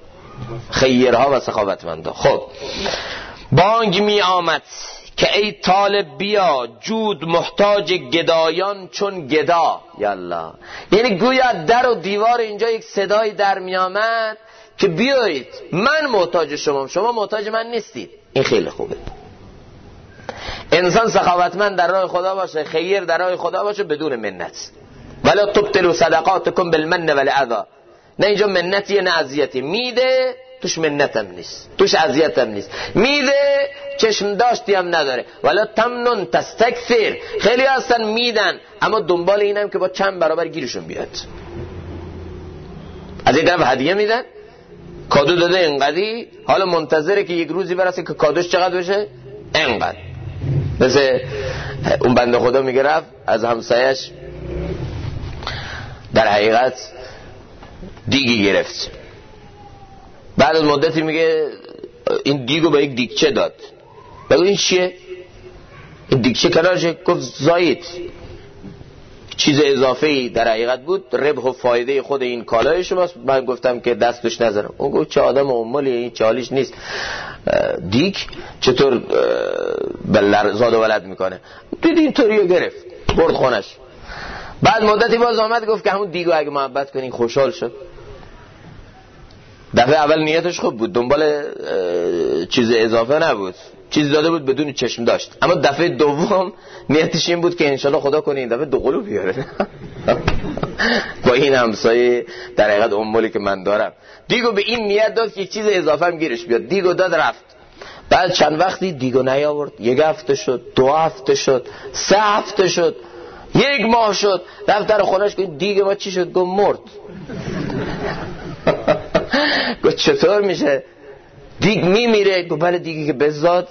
Speaker 1: خیرها و سخاوتمندا. خب بانگ می آمد که ای طالب بیا، جود محتاج گدایان چون گدا. یالا، یعنی گویا در و دیوار اینجا یک صدایی در می آمد که بیایید من محتاج شما، شما محتاج من نیستید. این خیلی خوبه. انسان سخاوتمند در راه خدا باشه، خیر در راه خدا باشه بدون منت. ولا تبطلوا صدقاتكم بالمن والاذى. نه اینجا منتیه نه اذیتی. میده توش منتم نیست، توش اذیتم نیست. میده چشم داشتی هم نداره. ولا تمنن تستكثر. خیلی هستن میدن اما دنبال اینم که با چند برابر گیرشون بیاد. از این طرف هدیه میدن، کادو داده اینقدی، حالا منتظره که یک روزی برسه که کادوش چقدر بشه، اینقدر. مثل اون بنده خدا میگه رفت از همسایش در حقیقت دیگی گرفت. بعد از مدتی میگه این دیگو به یک دیگچه داد. بگو این چیه؟ این دیگچه کنارشه. گفت زاید، چیز اضافه‌ای در حقیقت بود، ربح و فایده خود این کالای شماست. من گفتم که دستش نذارم. اون گفت چه آدم عمالیه، این چالیش نیست. دیگ چطور زاد و ولد میکنه؟ دیدی اینطوریو گرفت برد خونش. بعد مدتی باز آمد گفت که همون دیگو اگه محبت کنین. خوشحال شد. دفعه اول نیتش خوب بود، دنبال چیز اضافه نبود، چیز داده بود بدون چشم داشت. اما دفعه دوم نیتش این بود که انشالله خدا کنه این دفعه 2 قلو بیاره. با این همسایه در حقیقت امولی که من دارم، دیگو به این نیت داد که چیز اضافه هم گیرش بیاد. دیگو داد رفت. بعد چند وقتی دیگو نیاورد، 1 هفته شد، 2 هفته شد، 3 هفته شد، 1 ماه شد. دفتر خونش گفت دیگه ما چی شد؟ گفت مرد. گفت چطور میشه؟ دیگ میمیره؟ گفت بله دیگه که بزاد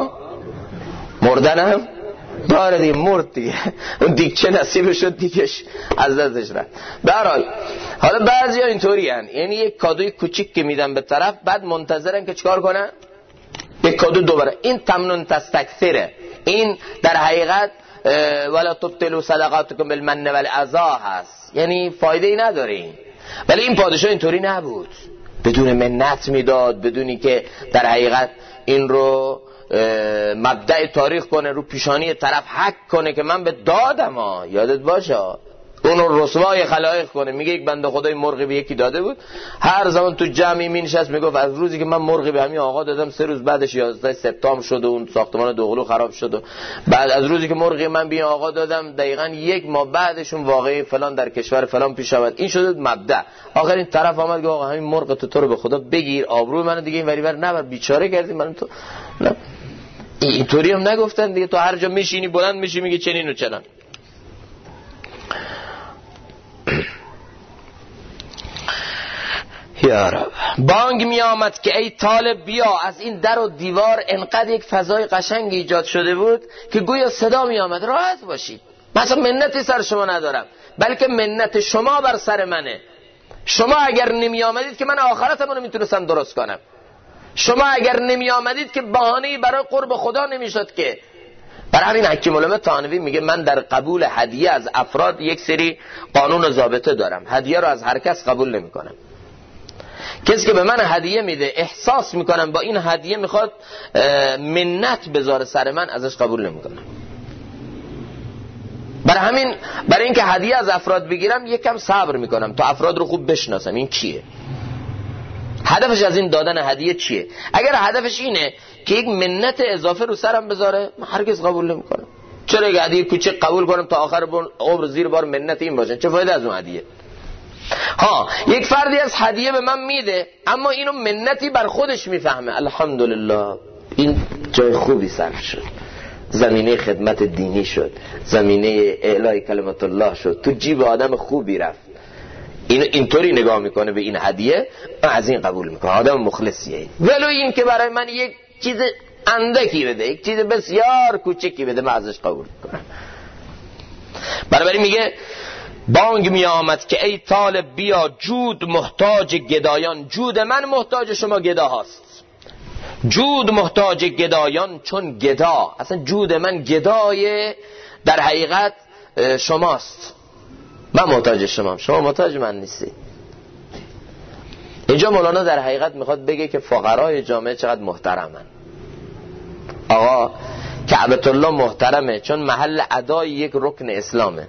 Speaker 1: مردنم داره دیگه، مرد دیگه. اون دیگ چه نصیب شد دیگهش از دستش رفت. برحال حالا بعضی ها اینطوری هن، یعنی یک کادوی کوچیک که میدن به طرف، بعد منتظرن که چیکار کنن؟ یک کادو دوباره. این تمنن تستکثره. این در حقیقت ولا تبطلوا صدقاتكم بالمن والاذى هست، یعنی فایده ای نداره. این ولی این پادشاه اینطوری نبود، بدون منت میداد، بدونی که در حقیقت این رو مبدأ تاریخ کنه، رو پیشانی طرف حک کنه که من به دادم ها، یادت باشه، اون رو رسوای خلایق کنه. میگه یک بنده خدای مرغی به یکی داده بود، هر زمان تو جمعی مینشست میگفت از روزی که من مرغی به همین آقا دادم 3 روز بعدش 11 سپتامبر شد و اون ساختمان دوقلو خراب شد و بعد از روزی که مرغی من به این آقا دادم دقیقاً 1 ماه بعدشون واقعی فلان در کشور فلان پیش آمد. این شد مبدأ. آخر این طرف آمد که آقا همین مرغ تو رو به خدا بگیر، آبروی منو دیگه این وری ور نبر، بیچاره کردی من تو. نه اینطوری هم نگفتن دیگه، تو هر جا میشینی بلند میشی میگه چنین و چنان. یا رب. بانگ می آمد که ای طالب بیا. از این در و دیوار انقدر یک فضای قشنگ ایجاد شده بود که گویا صدا می آمد راحت باشید، مثلا منتی سر شما ندارم، بلکه منت شما بر سر منه. شما اگر نمی آمدید که من آخرتمو رو میتونستم درست کنم. شما اگر نمی آمدید که بهانه‌ای برای قرب خدا نمیشد که. برای همین حکیم العلماء طانوی میگه من در قبول هدیه از افراد یک سری قانون و ضابطه دارم. هدیه رو از هر کس قبول نمیکنم. کسی که به من هدیه میده احساس میکنم با این هدیه میخواد منت بذاره سر من، ازش قبول نمیکنم. برای اینکه هدیه از افراد بگیرم یکم صبر میکنم تا افراد رو خوب بشناسم این کیه، هدفش از این دادن هدیه چیه. اگر هدفش اینه که یک منت اضافه رو سرم بذاره من هرگز قبول نمیکنم. چرا یک هدیه کوچیک قبول کنم تا آخر عمر زیر بار منت این باشه؟ چه فایده از اون هدیه؟ ها یک فردی از هدیه به من میده اما اینو منتی بر خودش میفهمه، الحمدلله این جای خوبی صرف شد، زمینه خدمت دینی شد، زمینه اعلای کلمت الله شد، تو جیب آدم خوبی رفت. اینطوری نگاه میکنه به این هدیه، من از این قبول میکنه، آدم مخلصیه. ولو این که برای من یک چیز اندکی بده، یک چیز بسیار کوچکی بده، من ازش قبول میکنم. بنابراین میگه بانگ می آمد که ای طالب بیا، جود محتاج گدایان. جود من محتاج شما گدا هاست. جود محتاج گدایان چون گدا. اصلا جود من گدای در حقیقت شماست. من محتاج شما، شما محتاج من نیستی. اینجا مولانا در حقیقت میخواد بگه که فقرای جامعه چقدر محترمن. آقا کعبۃ الله محترمه چون محل ادای یک رکن اسلامه.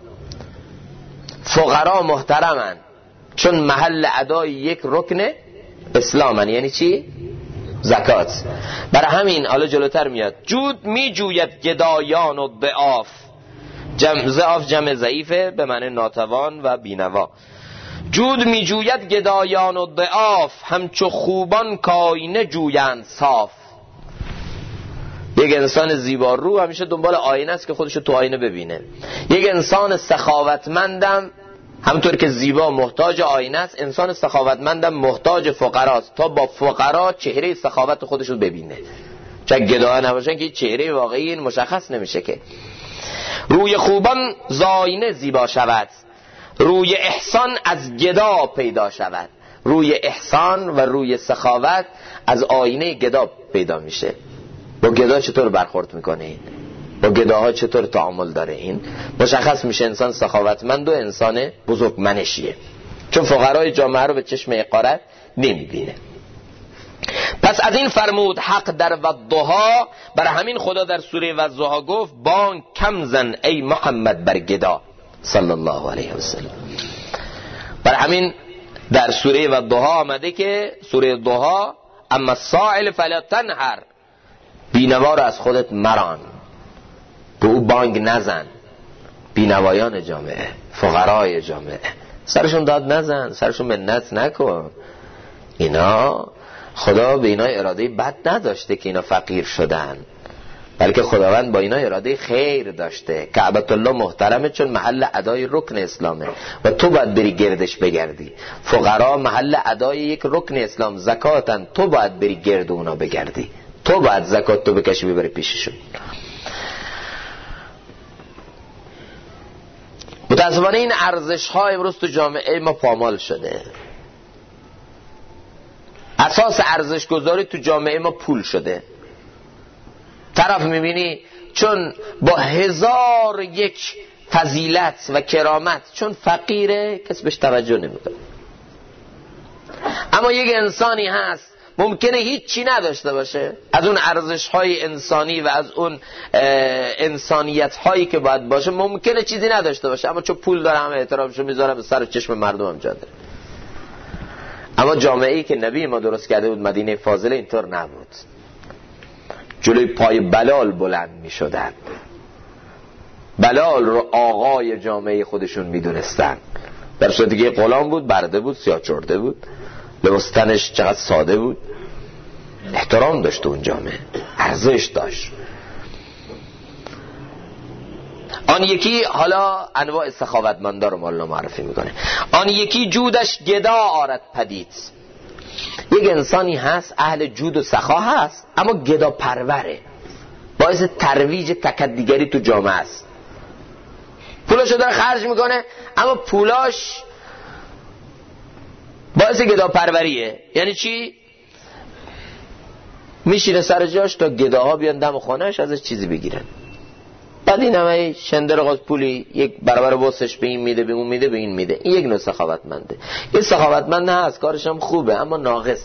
Speaker 1: فقرا محترمن چون محل ادای یک رکن اسلامن. یعنی چی؟ زکات. برای همین حالا جلوتر میاد جود می جوید گدایان و ضعاف. ضعاف جمع ضعیفه به معنی ناتوان و بینوا. جود می جوید گدایان و ضعاف، همچو خوبان کاینه جویند صاف. یک انسان زیبارو همیشه دنبال آینه است که خودشو تو آینه ببینه. یک انسان سخاوتمندم همونطور که زیبا محتاج آینه است، انسان سخاوتمندم محتاج فقراست تا با فقرا چهره سخاوت خودشو ببینه. چون گدا نباشن که چهره واقعی این مشخص نمیشه که. روی خوبان زاینه زیبا شود، روی احسان از گدا پیدا شود. روی احسان و روی سخاوت از آینه گدا پیدا میشه. با گدا چطور برخورد میکنه این؟ با گداها چطور تعامل داره این؟ مشخص میشه انسان سخاوتمند و انسان بزرگمنشیه، چون فقرای جامعه رو به چشم حقارت نمیبینه. پس از این فرمود حق در والضحی. برای همین خدا در سوره والضحی گفت بانگ کم زن ای محمد بر گدا صلی الله علیه و سلم. برای همین در سوره والضحی آمده که سوره ضحی اما السائل فلا تنهر، بینوا رو از خودت مران، به او بانگ نزن. بینوایان جامعه، فقرای جامعه، سرشون داد نزن، سرشون منت نکن. اینا خدا به اینا اراده بد نداشته که اینا فقیر شدن، بلکه خداوند با اینا اراده خیر داشته. کعبۃ الله محترمه چون محل ادای رکن اسلامه و تو باید بری گردش بگردی. فقرا محل ادای یک رکن اسلام، زکاتن، تو باید بری گرد اونا بگردی، تو باید زکات تو بکشی ببری پیششون. متاسفانه این ارزش ها امروز تو جامعه ما پامال شده. اساس ارزش گذاری تو جامعه ما پول شده. طرف میبینی چون با 1001 فضیلت و کرامت، چون فقیره کسی بهش توجه نمیکنه. اما یک انسانی هست ممکنه هیچ چی نداشته باشه از اون ارزش‌های انسانی و از اون انسانیت‌هایی که باید باشه، ممکنه چیزی نداشته باشه، اما چون پول داره همه احترامشو میذاره به سر و چشم مردم هم جا داره. اما جامعه‌ای که نبی ما درست کرده بود، مدینه فاضله، اینطور نبود. جلوی پای بلال بلند میشدن، بلال رو آقای جامعه خودشون میدونستن، در صورتی که غلام بود، برده بود، سیاه چرده بود، لباس تنش چقدر ساده بود، احترام داشت اون جامعه، ارزش داشت. آن یکی، حالا انواع سخاوتمندا رو مولانا معرفی میکنه. آن یکی جودش گدا آرد پدید. یک انسانی هست اهل جود و سخا هست، اما گدا پروره، باعث ترویج تکدیگری تو جامعه است. پولاشو داره خرج میکنه، اما پولاش باعث گدا پروریه. یعنی چی؟ میشینه سر جاش تا گداها بیان دم خانهش ازش چیزی بگیرن. بعد این همه شندر قاز پولی یک برابر واسش به این میده، به اون میده، به این میده. این یک نوع سخاوتمنده. این سخاوتمند هست، کارش هم خوبه، اما ناقص.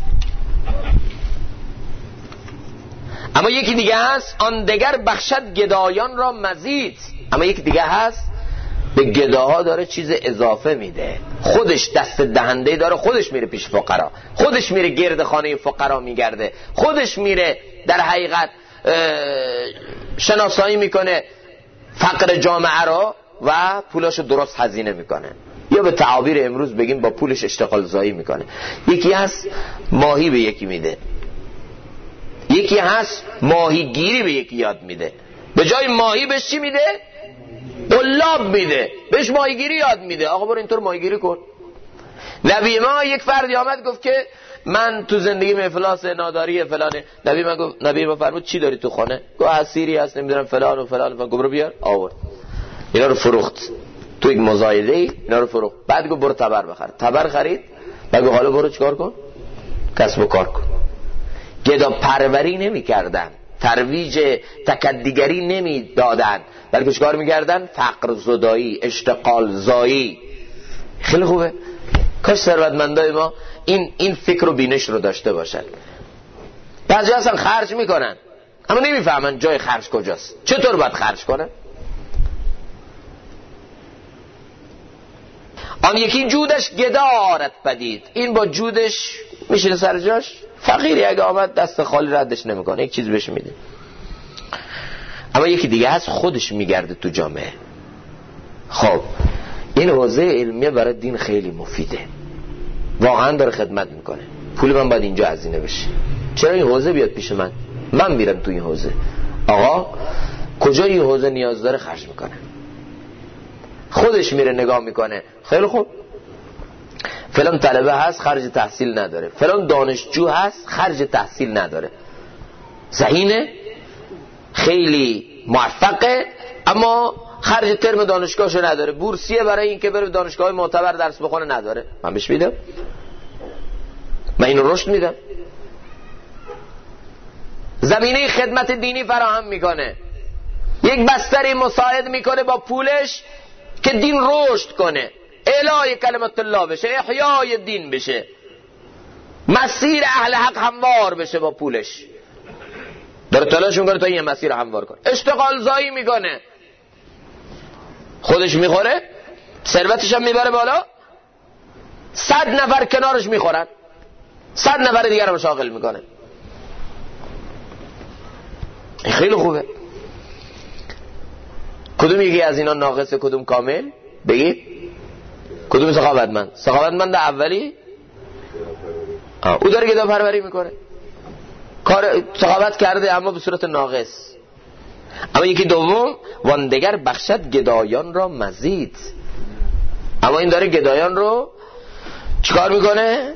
Speaker 1: اما یکی دیگه هست آن دگر بخشد گدایان را مزید. اما یکی دیگه هست به گداها داره چیز اضافه میده، خودش دست دهنده داره، خودش میره پیش فقرا، خودش میره گرد خانه فقرا میگرده، خودش میره در حقیقت شناسایی میکنه فقر جامعه رو و پولاشو درست هزینه میکنه، یا به تعابیر امروز بگیم با پولش اشتغال زایی میکنه. یکی هست ماهی به یکی میده، یکی هست ماهی گیری به یکی یاد میده، به جای ماهی بهش چی میده؟ قلاب میده، بهش ماهیگیری یاد میده. آقا برو اینطور ماهیگیری کن. نبی ما یک فردی آمد گفت که من تو زندگی افلاس ناداری فلانه. نبی من گفت، نبی ما فرمود چی داری تو خانه؟ گفت اسیری هست نمیدونم فلان و فلان. گفت برو بیار. آورد، اینا رو فروخت تو یک مزایده ای، اینا رو فروخت. بعد گفت برو تبر بخر. تبر خرید. بعد گفت حالا برو چیکار کن؟ کسب و کار کن. گدا پروری نمی کردن، ترویج تکدیگری نمی دادن، بلکه چیکار می‌کردن؟ فقر زدایی، اشتغال زایی. خیلی خوبه. کاش ثروتمندای ما این فکر و بینش رو داشته باشن. بعضی اصلا خرج میکنن اما نمیفهمن جای خرج کجاست، چطور باید خرج کنن. آن یکی جودش گدا آرد پدید. این با جودش میشینه سر جاش، فقیری اگه آمد دست خالی ردش نمیکنه، یک چیز بهش میده. اما یکی دیگه هست خودش میگرده تو جامعه. خب این حوزه علمیه برای دین خیلی مفیده، واقعا داره خدمت میکنه. پول من باید اینجا هزینه بشه، چرا این حوزه بیاد پیش من میرم تو این حوزه. آقا کجا این حوزه نیاز داره خرج میکنه، خودش میره نگاه میکنه. خیلی خوب، فلان طلبه هست خرج تحصیل نداره، فلان دانشجو هست خرج تحصیل نداره، ذهینه، خیلی موفقه، اما خرج ترم دانشگاهشو نداره، بورسیه برای این که بره دانشگاه معتبر درس بخونه نداره. من بهش میدم، من اینو رشد میدم. زمینه خدمت دینی فراهم میکنه، یک بستری مساعد میکنه با پولش که دین رشد کنه، اعلای کلمت الله بشه، احیای دین بشه، مسیر اهل حق هموار بشه. با پولش داره تلاش میکنه تا این مسیر هموار کنه. اشتغال زایی میکنه، خودش میخوره، ثروتش هم میبره بالا، 100 نفر کنارش میخورن، 100 نفر دیگر رو شاغل میکنه. این خیلی خوبه. کدوم یکی از اینا ناقصه، کدوم کامل؟ بگید کدوم سخاوتمند؟ سخاوتمند اولی او داره گدا پروری میکنه، کار سخاوت کرده اما به صورت ناقص. اما یکی دوم، واندگر بخشد گدایان را مزید. اما این داره گدایان رو چیکار میکنه؟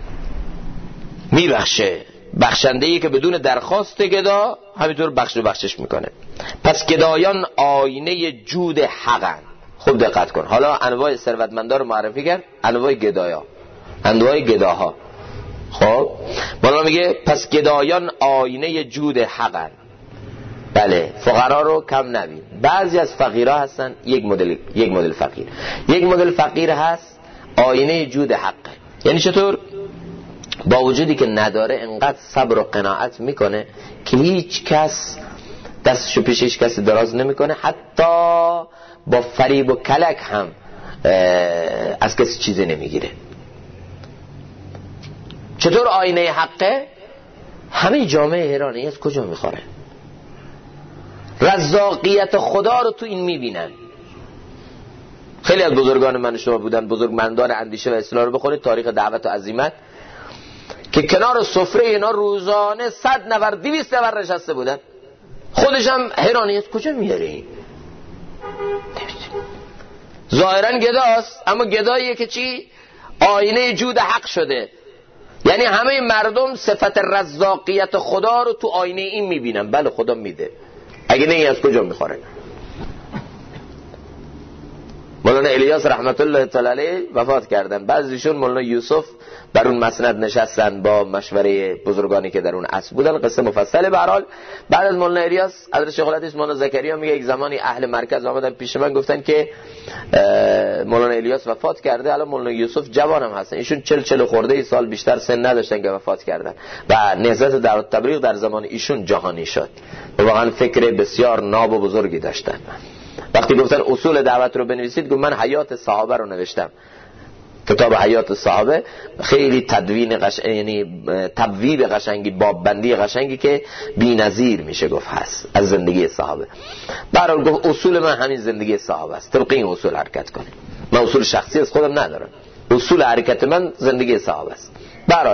Speaker 1: میبخشه. بخشنده‌ای که بدون درخواست گدا همینطور بخشش میکنه. پس گدایان آینه جود حقن. خوب دقت کن. حالا انواع ثروتمندا رو معرفی کرد، انواع گدایا، انواع گداها. خب مولانا میگه پس گدایان آینه جود حقن. بله، فقرا رو کم نبین. بعضی از فقیرها هستن یک مدل فقیر. یک مدل فقیر هست آینه جود حقه، یعنی چطور؟ با وجودی که نداره انقدر صبر و قناعت میکنه که هیچ کس دستشو پیش هیچ کسی دراز نمیکنه، حتی با فریب و کلک هم از کسی چیزی نمیگیره. چطور آینه حقه؟ همه جامعه ایرانی از کجا میخوره؟ رزاقیت خدا رو تو این میبینن. خیلی از بزرگان من شما بودن، بزرگمندان اندیشه و اصلاح رو بخونید، تاریخ دعوت و عزیمت، که کنار سفره اینا روزانه 100 نفر 200 نفر نشسته بودن. خودش هم حیرانی است کجا میاری؟ ظاهرا گداست، اما گداییه که چی؟ آینه جود حق شده. یعنی همه مردم صفت رزاقیت خدا رو تو آینه این میبینن. بله خدا میده، اگه نه از کجا میخوره؟ مولانا الیاس رحمت الله تعالی علیه وفات کردن. بعضیشون مولانا یوسف در اون مسند نشستن با مشوره بزرگانی که در اون عصر بودن. قصه مفصله. به هر حال بعد از مولانا الیاس حضرت شیخ الحدیث مولانا زکریا میگه یک زمانی اهل مرکز آمدن پیش من، گفتن که مولانا الیاس وفات کرده، الان مولانا یوسف جوان هم هستن، ایشون 40 خورده سال بیشتر سن نداشتن که وفات کردن و نهضت دعوت تبلیغ در زمان ایشون جهانی شد و واقعا فکر بسیار ناب و بزرگی داشتن. وقتی گفتن اصول دعوت رو بنویسید، گفت من حیات صحابه رو نوشتم. کتاب حیات صحابه خیلی تدوین یعنی تبویب قشنگی، باببندی قشنگی که بی‌نظیر میشه گفت هست از زندگی صحابه. برای گفت اصول من همین زندگی صحابه است، طبق این اصول حرکت کنید. من اصول شخصی از خودم ندارم، اصول حرکت من زندگی صحابه است. برای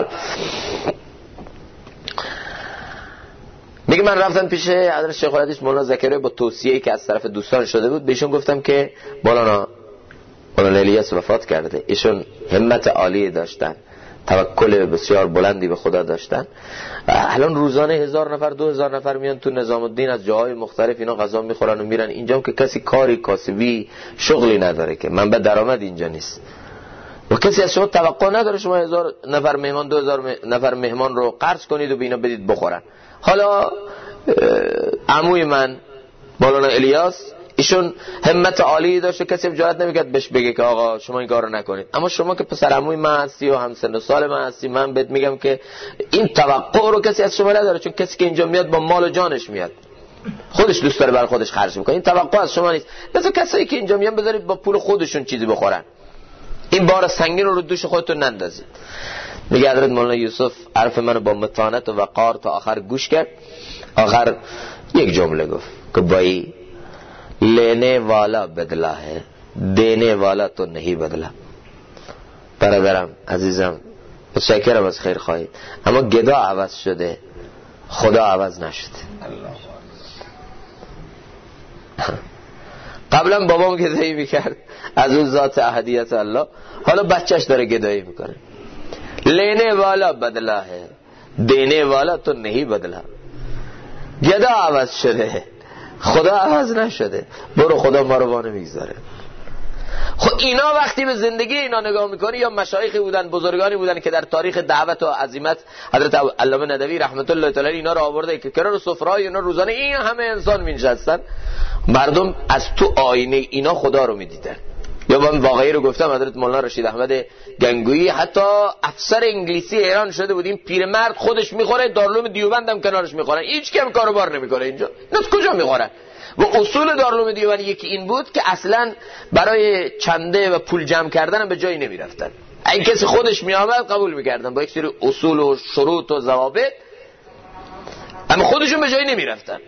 Speaker 1: میگه من رفتم پیش حضرت شیخ الحدیث مولانا زکریا با توصیه‌ای که از طرف دوستان شده بود، بهشون گفتم که مولانا الیاس وفات کرده، ایشون همت عالی داشتن، توکل بسیار بلندی به خدا داشتن. الان روزانه 1000 نفر 2000 نفر میان تو نظام الدین از جاهای مختلف، اینا غذا میخورن و میرن. اینجا که کسی کاری کاسبی شغلی نداره، که منبع درآمد اینجا نیست و کسی از شما توقع نداره شما 1000 نفر مهمان 2000 نفر مهمان رو قرض کنید و به اینا بدید بخورن. حالا عموی من مولانا الیاس ایشون همت عالی داشته، کسی جرئت نمیکرد بهش بگه که آقا شما این کارو نکنید. اما شما که پسر عموی من هستی و هم سن و سال من هستی، من بهت میگم که این توقع رو کسی از شما نداره، چون کسی که اینجا میاد با مال و جانش میاد، خودش دوست داره برای خودش خرج میکنه. این توقع از شما نیست. مثلا کسایی که اینجا میان بذارید با پول خودشون چیزی بخورن، این بار سنگین رو دوش خودتون نندازید. میگه حضرت مولانا یوسف حرف منو با متانت و وقار تا آخر گوش کرد. آخر یک جمله گفت که بایی لینے والا بدلا ہے دینے والا تو نہیں بدلا. برادرم عزیزم متشکرم از خیر خواهید، اما گدا عوض شده، خدا عوض نشده. قبلا بابام گدایی میکرد از اون ذات احدیت الله، حالا بچهش داره گدایی میکنه. لینے والا بدلا ہے دینے والا تو نہیں بدلا. گدا عوض شده، خدا عوض نشده. برو خدا ما رو وانه میگذاره. خب اینا وقتی به زندگی اینا نگاه میکنی، یا مشایخی بودن بزرگانی بودن که در تاریخ دعوت و عزیمت حضرت علامه ندوی رحمت الله تعالی اینا رو آورده که کنار سفره‌های اینا روزانه این همه انسان می‌نشستن، مردم از تو آینه اینا خدا رو میدیدن. یا من واقعی رو گفتم، حضرت مولانا رشید احمد گنگویی حتی افسر انگلیسی ایران شده بود، این پیرمرد خودش میخوره، دارالعلوم دیوبند هم کنارش میخورن، هیچ کم کاروبار نمیکنه اینجا. اینا کجا میخورن؟ و اصول دارالعلوم دیوبند یکی این بود که اصلا برای چنده و پول جمع کردن هم به جایی نمیرفتن. این کسی خودش میآمد قبول میکردن با یک سری اصول و شروط و ضوابط، اما خودشون به جایی نمیرفتن.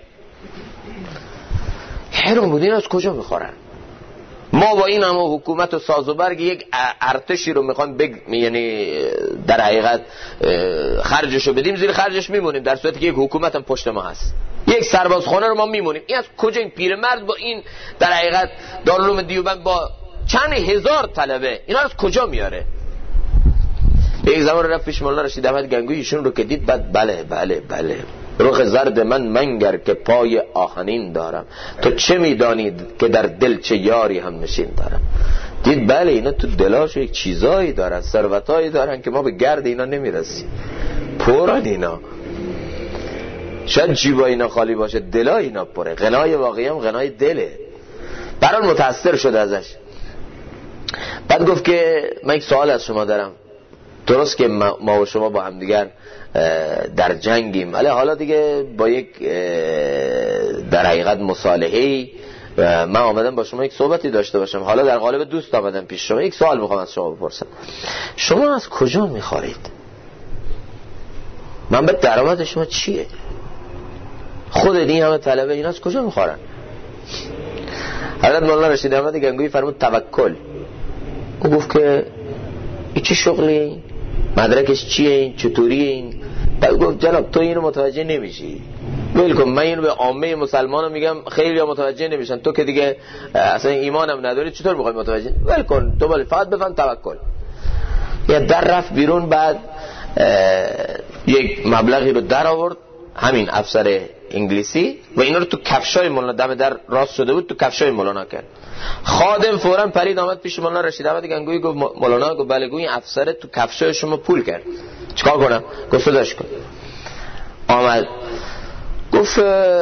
Speaker 1: حیران بودین از کجا میخورن. ما با این همه حکومت و ساز و برگ یک ارتشی رو میخوایم یعنی در حقیقت خرجشو بدیم، زیر خرجش میمونیم، در صورتی که یک حکومت هم پشت ما هست. یک سربازخانه رو ما میمونیم. این از کجا این پیرمرد با این در حقیقت دارالعلوم دیوبند با چند هزار طلبه اینا از کجا میاره؟ یک زمان رفت پیش مولانا رشید احمد گنگویی، ایشون رو که دید بعد بله رخ زرد من منگر که پای آهنین دارم، تو چه میدانید که در دل چه یاری هم نشین دارم. دید بله اینا تو دلاش یک چیزایی دارن، ثروتایی دارن که ما به گرد اینا نمیرسیم، پرن اینا، شاید جیبا اینا خالی باشه دلا اینا پره. غنای واقعی هم غنای دله. برای متاثر شد ازش. بعد گفت که من یک سوال از شما دارم، درست که ما و شما با هم دیگر در جنگیم، ولی حالا دیگه با یک در حقیقت مصالحه‌ای من آمدم با شما یک صحبتی داشته باشم، حالا در قالب دوست آمدم پیش شما. یک سوال میخوام از شما بپرسم، شما از کجا میخورید؟ من به درآمد شما چیه؟ خود این همه طلبه اینا از کجا میخورن؟ حضرت مولانا رشید احمد گنگویی فرمود توکل. او گفت که این چه شغلی؟ مدرکش چیه؟ این چطوریه این؟ بعد گفت جناب تو اینو متوجه نمیشی، ول کن. من اینو به عامه مسلمانو میگم، خیلی ها متوجه نمیشن، تو که دیگه اصلا ایمانم نداری چطور میخوای متوجه؟ ول کن تو، ولی فقط بفهم توکل. یا در رفت بیرون، بعد یک مبلغی رو در آورد همین افسر انگلیسی و اینا رو تو کفشای مولانا، دم در راست شده بود، تو کفشای مولانا کرد. خادم فوراً پرید آمد پیش مولانا رشید احمد گنگویی، گفت مولانا گفت بله، گوی افسر تو کفشای شما پول کرد، چیکار کنم؟ گفت صداش کن. آمد گفت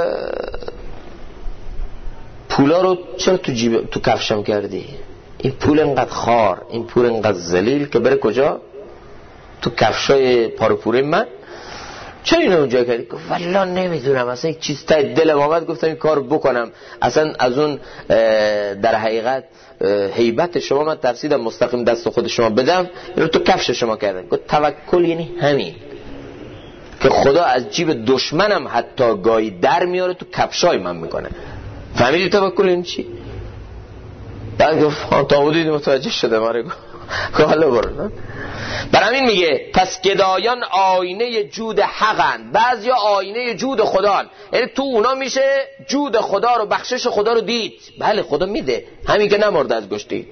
Speaker 1: پولا رو چرا تو کفشم کردی؟ این پول انقدر خار، این پول انقدر ذلیل که بره کجا؟ تو کفشای پاروپوره من. چرا اینو اونجا کردی؟ گفت والله نمیدونم، اصلا یک چیز تا دلم آمد گفتم این کار بکنم. اصلا از اون در حقیقت هیبت شما من ترسیدم مستقیم دست خود شما بدم، اینو تو کفش شما کردن. گفت توکل یعنی همین که خدا از جیب دشمنم حتی گاهی در میاره تو کفشای من میکنه. فهمیدی توکل این چی؟ بعد گفت تا حدودی متوجه شده. ماره گفت حالا برو. برای همین میگه پس گدایان آینه جود حقن، بعضیا آینه جود خدان، یعنی تو اونا میشه جود خدا رو، بخشش خدا رو دید. بله خدا میده، همین که نمرده از گشتی،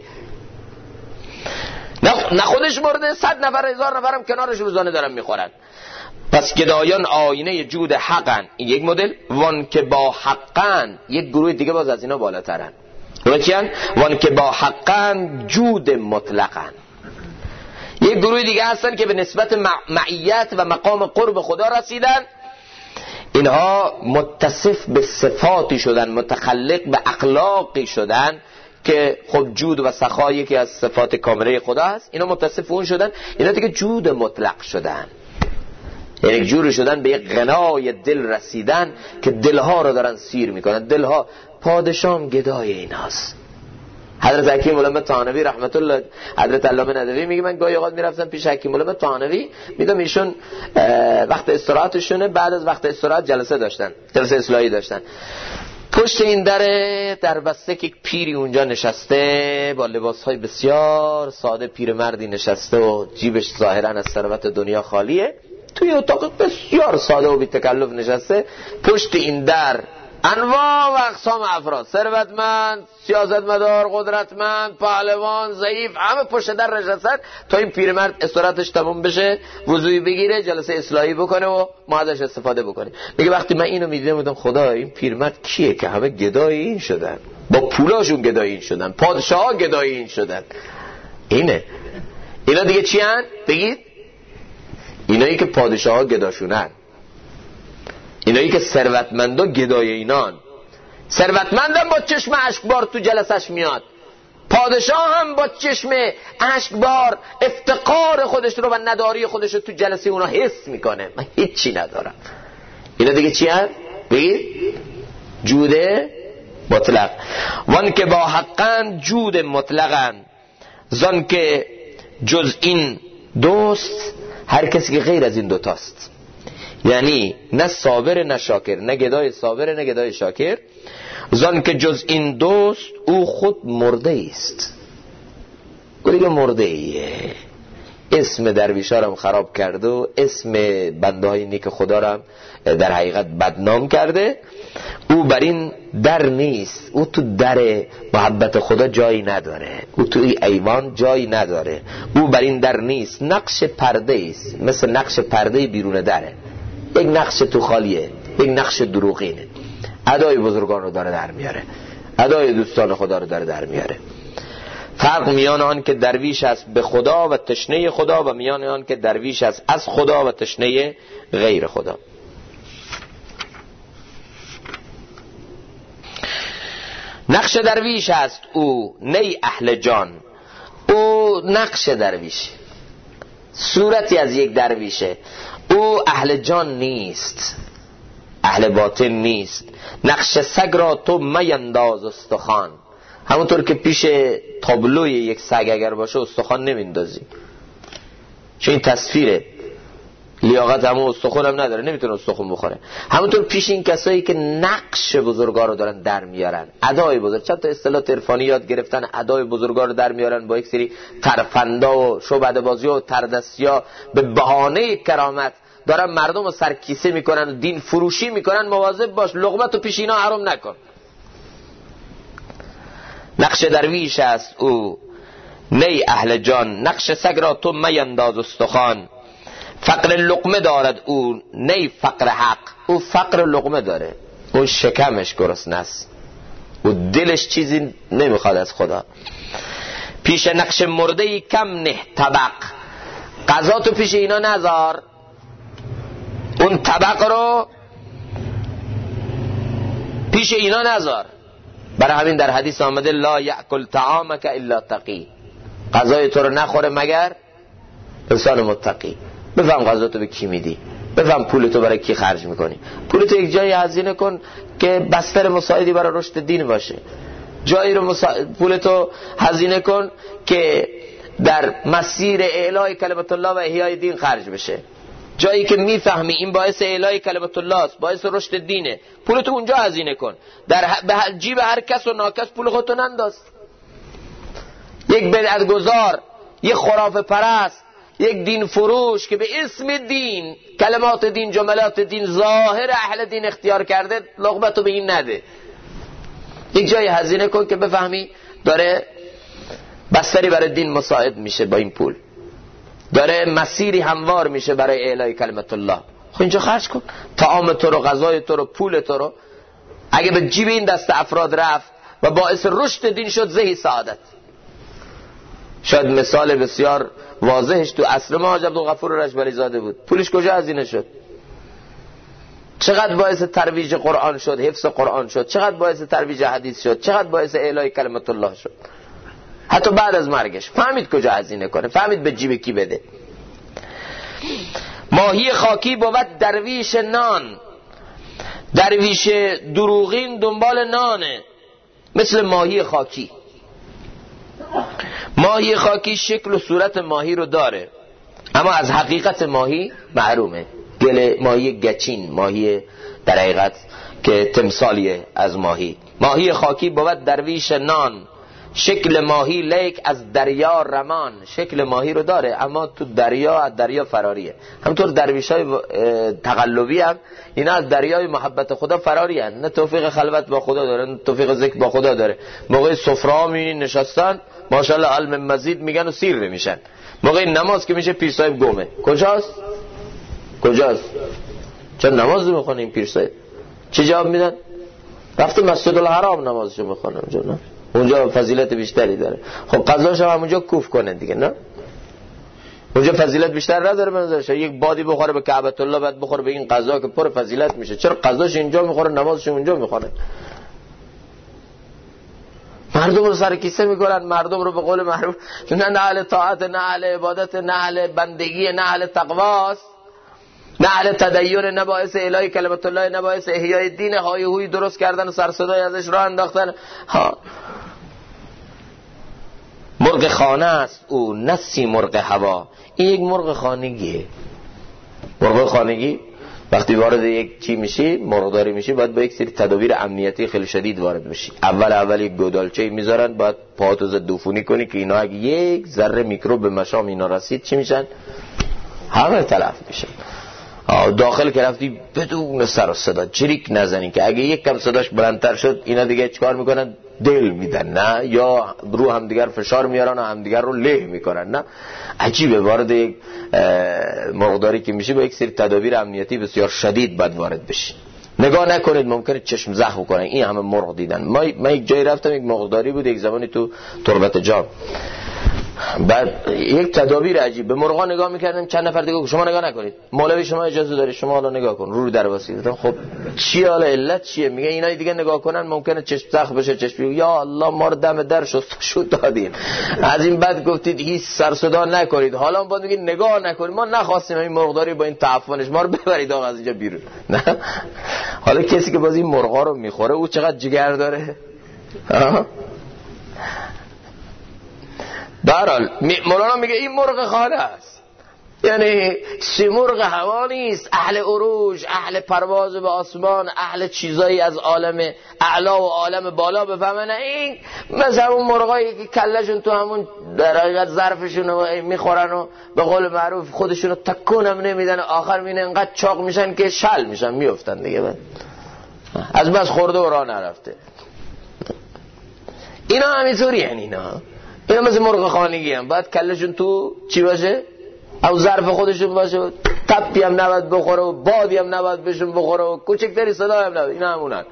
Speaker 1: نه خودش مرده، 100 نفر 1000 نفرم کنارش روزانه دارن میخورن. پس گدایان آینه جود حقن، این یک مدل. وان که با حقن، یک گروه دیگه باز از اینا بالاترن. اونا کیان؟ وان که با حقن جود مطلقن. یک گروه دیگه هستن که به نسبت معیت و مقام قرب خدا رسیدن، اینها متصف به صفاتی شدن، متخلق به اخلاقی شدن که خب جود و سخا یکی از صفات کامله خدا هست. اینا متصف اون شدن، اینا دیگه جود مطلق شدن، یعنی یک جوری شدن به یک غنای دل رسیدن که دلها رو دارن سیر میکنن. دلها پادشاه گدای ایناست. حضرت حکیم علامه طحانوی رحمت الله، حضرت علامه ندوی میگه من گاهی اوقات میرفتم پیش حکیم علامه طحانوی، میدم ایشون وقت استراحتشونه، بعد از وقت استراحت جلسه داشتن، جلسه اصلاحی داشتن. پشت این در بسته که پیری اونجا نشسته با لباسهای بسیار ساده، پیرمردی نشسته و جیبش ظاهرا از ثروت دنیا خالیه، توی اتاق بسیار ساده و بی تکلف نشسته. پشت این در انواع و اقسام افراد، ثروتمند، سیاستمدار، قدرتمند، پهلوان، ضعیف، همه پشت در نشستن تا این پیرمرد استراحتش تموم بشه، وضوئی بگیره، جلسه اصلاحی بکنه و ما ازش استفاده بکنیم. میگه وقتی من اینو میدیدم بودم خدا این پیرمرد کیه که همه گدای این شدن، با پولاشون گدای این شدن، پادشاها گدای این شدن. اینا دیگه چی هن؟ بگید اینایی که پادشاها گداشونن، اینایی که ثروتمندا گدای اینان. ثروتمندم با چشم اشکبار تو جلسش میاد، پادشاه هم با چشم اشکبار افتقار خودش رو و نداری خودش رو تو جلسه اونا حس میکنه. من هیچی ندارم. اینا دیگه چی هست؟ بگید جود مطلق. وان که با حقن جود مطلقن، زان که جز این دوست هر کسی که غیر از این دوتاست، یعنی نه صابر نه شاکر، نه گدای صابر نه گدای شاکر. زان که جز این دوست او خود مرده است. گویی مرده ایه، اسم درویشا رو خراب کرده و اسم بنده های نیک خدا رو در حقیقت بدنام کرده. او بر این در نیست، او تو در محبت خدا جایی نداره، او تو این ایوان جایی نداره، او بر این در نیست. نقش پرده است، مثل نقش پرده بیرون دره، یک نقش تو خالیه، یک نقش دروغینه. ادای بزرگان رو داره در میاره، ادای دوستان خدا رو داره در میاره. فرق میان آن که درویش است به خدا و تشنه خدا و میان آن که درویش است از خدا و تشنه غیر خدا. نقش درویش است او نی اهل جان، او نقش درویش، صورتی از یک درویشه. او اهل جان نیست، اهل باطن نیست. نقش سگ را تو مینداز استخوان. همونطور که پیش تابلوی یک سگ اگر باشه استخوان نمیندازی، چون این تصویره، لیاقت همون استخوان هم نداره، نمیتونه استخوان بخوره. همونطور پیش این کسایی که نقش بزرگا رو دارن در میارن، ادای بزرگ، چند تا اصطلاح عرفانی یاد گرفتن، ادای بزرگا رو در میارن با یک سری ترفندا و شعبده بازی و تردستیا، به بهانه کرامت دارن مردم رو سرکیسه میکنن و دین فروشی میکنن. مواظب باش، لقمت رو پیش اینا حرام نکن. نقش درویش است او نی اهل جان، نقش سگ را تو مینداز استخوان. فقر لقمه دارد او نی فقر حق. او فقر لقمه داره، اون شکمش گرسنه است، او دلش چیزی نمیخواد از خدا. پیش نقش مرده کم نه طبق. قضا تو پیش اینا نذار، اون طبق رو پیش اینا نذار. برای همین در حدیث آمده لا یأکل طعامک الا تقی. غذای تو رو نخوره مگر انسان متقی. بفهم غذا تو به کی میدی، بفهم پول تو برای کی خرج میکنی. پول تو یک جایی هزینه کن که بستر مساعدی برای رشد دین باشه. جایی رو پول تو هزینه کن که در مسیر اعلای کلمت الله و احیای دین خرج بشه. جایی که میفهمی این باعث اعلای کلمت الله است، باعث رشد دینه، پول تو اونجا هزینه کن. در جیب هر کس و ناکس پول خودتو ننداز. یک بدعتگذار، یک خرافه پرست، یک دین فروش که به اسم دین کلمات دین، جملات دین، ظاهر اهل دین اختیار کرده، لقمتو به این نده. یک جایی هزینه کن که بفهمی داره بستری برای دین مساعد میشه، با این پول داره مسیری هموار میشه برای اعلای کلمت الله. خب اینجا خرج کن. طعام تو رو، غذای تو رو، پول تو رو اگه به جیب این دست افراد رفت و باعث رشد دین شد، زهی سعادت. شاید مثال بسیار واضحش تو عصر ما حاج عبدالغفور رشبری زاده بود. پولش کجا هزینه شد؟ چقدر باعث ترویج قرآن شد، حفظ قرآن شد، چقدر باعث ترویج حدیث شد، چقدر باعث اعلای کلمت الله شد. حتی بعد از مرگش فهمید کجا هزینه کنه، فهمید به جیب کی بده. ماهی خاکی بود درویش نان. درویش دروغین دنبال نانه، مثل ماهی خاکی. ماهی خاکی شکل و صورت ماهی رو داره، اما از حقیقت ماهی محرومه. گل ماهی گچین، ماهی در حقیقت که تمثالیه از ماهی. ماهی خاکی بود درویش نان. شکل ماهی لیک از دریا رمان. شکل ماهی رو داره اما تو دریا، از دریا فراریه. همطور درویش های تقلبی هم اینا از دریای محبت خدا فراری هن. نه توفیق خلوت با خدا داره، نه توفیق ذکر با خدا داره. موقع سفره ها میبینی نشستن ماشاءالله علم مزید میگن و سیر نمیشن. موقع نماز که میشه پیر صاحب گمه. کجاست؟ چه نماز میخونه این پیر صاحب؟ چه جواب میدن؟ رفته مسجد الحرام نمازشو میخونه اونجا، نه؟ اونجا فضیلت بیشتری داره. خب قضاش هم اونجا کوف کنه دیگه، نه؟ اونجا فضیلت بیشتر نداره به نظرش. یک بادی بخوره به کعبه الله بعد بخوره به این قضا که پر فضیلت میشه. چرا قضاش اینجا میخوره، نمازش اونجا میخونه؟ مردم رو سر کیسه میکنن، مردم رو به قول معروف نه اهل طاعت، نه اهل عبادت، نه اهل بندگی، نه اهل تقواست، نه اهل تدین، نه باعث اعلای کلمت الله، نه باعث احیای دین. های هوی درست کردن و سر صدای ازش راه انداختن. مرغ خانه است او، نسی مرغ هوا. این یک مرغ خانگیه. مرغ خانگی وقتی وارد یک چی میشی، مرغداری میشی، باید با یک سری تدابیر امنیتی خیلی شدید وارد بشی. اول یک گودالچه میذارن، باید پاهاتو ضد عفونی کنی که اینا اگه یک ذره میکروب به مشام اینا رسید چی میشن؟ همه تلف میشن. داخل که رفتی بدون سر و صدا جریک نزنی که اگه یک کم صداش بلندتر شد اینا دیگه چیکار میکنن؟ دل میدن، نه؟ یا رو همدیگر فشار میارن و همدیگر رو له میکنن، نه؟ عجیبه. وارد یک مرغداری که میشه با یک سری تدابیر امنیتی بسیار شدید باید وارد بشی. نگاه نکنید ممکنه چشم زخم کنن. این همه مرغ دیدن. من یک جایی رفتم، یک مرغداری بود یک زمانی تو تربت جام. بعد یک تدابیر عجیب، به مرغا نگاه میکردن، چند نفر دیگه شما نگاه نکنید، مولوی شما اجازه داری، شما حالا نگاه کن، رو در واسید. خب چی حالا علت چیه؟ میگه اینا دیگه نگاه کنن ممکنه چشم سخت بشه، چشم یا الله ما رو دم در شد دادیم، از این بعد گفتید هیچ سر صدا نکنید، حالا بعد میگید نگاه نکنید، ما نخواستیم این مرغداری با این تعفنش ما رو ببرید آقا از اینجا بیرون. نه حالا کسی که باز این مرغا رو میخوره او چقدر جگر داره. برحال مولانا میگه این مرغ خانه است، یعنی مرغ هوا نیست، اهل عروج، اهل پرواز به آسمان، اهل چیزایی از عالم اعلا و عالم بالا بفهمن. این مثلا اون مرغایی که کلشون تو همون در حقیقت ظرفشون رو میخورن و به قول معروف خودشون رو تکون هم نمیدن، آخر میبینه انقدر چاق میشن که شل میشن میافتن دیگه، بعد از بس خورده و راه نرفته. اینا همینطوری یعنی اینا مثل مرغ خانگی هم باید کلشون تو چی باشه؟ او ظرف خودشون باشه، تپی هم نباید بخوره و بادی هم نباید بهشون بخوره و کوچکتری صدا هم نباید. اینا همونن.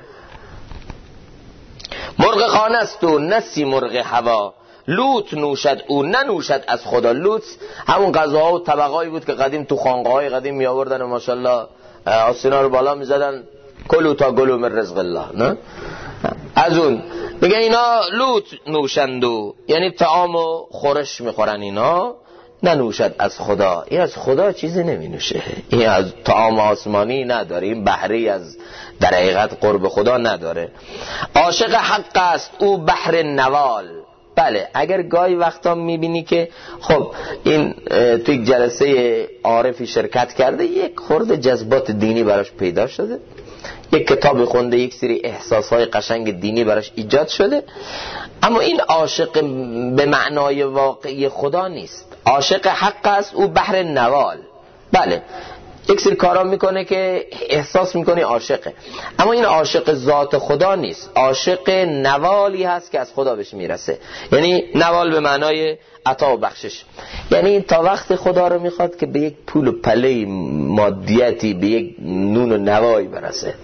Speaker 1: مرغ خانه است و نسی مرغ هوا، لوت نوشد او ننوشد از خدا. لوت همون غذاها و طبقایی بود که قدیم تو خانقاهای قدیم می آوردن و ماشاءالله آسینا رو بالا می زدن، کلو تا گلو من رزق الله. نه از اون میگه اینا لوت نوشندو، یعنی طعام و خورش میخورن، اینا ننوشد از خدا. این از خدا چیزی نمی نوشه، این از طعام آسمانی نداره، این بحری از در حقیقت قرب خدا نداره. عاشق حق است او بحر نوال. بله اگر گاهی وقتا میبینی که خب این تو یک جلسه عارفی شرکت کرده، یک خورده جذبات دینی براش پیدا شده، یک کتاب خونده، یک سری احساسهای قشنگ دینی براش ایجاد شده، اما این عاشق به معنای واقعی خدا نیست. عاشق حق است او بحر نوال. بله یک سری کارا میکنه که احساس میکنی عاشقه، اما این عاشق ذات خدا نیست، عاشق نوالی هست که از خدا بهش میرسه. یعنی نوال به معنای عطا و بخشش، یعنی تا وقت خدا رو میخواد که به یک پول و پله مادیتی، به یک نون و نوایی برسه،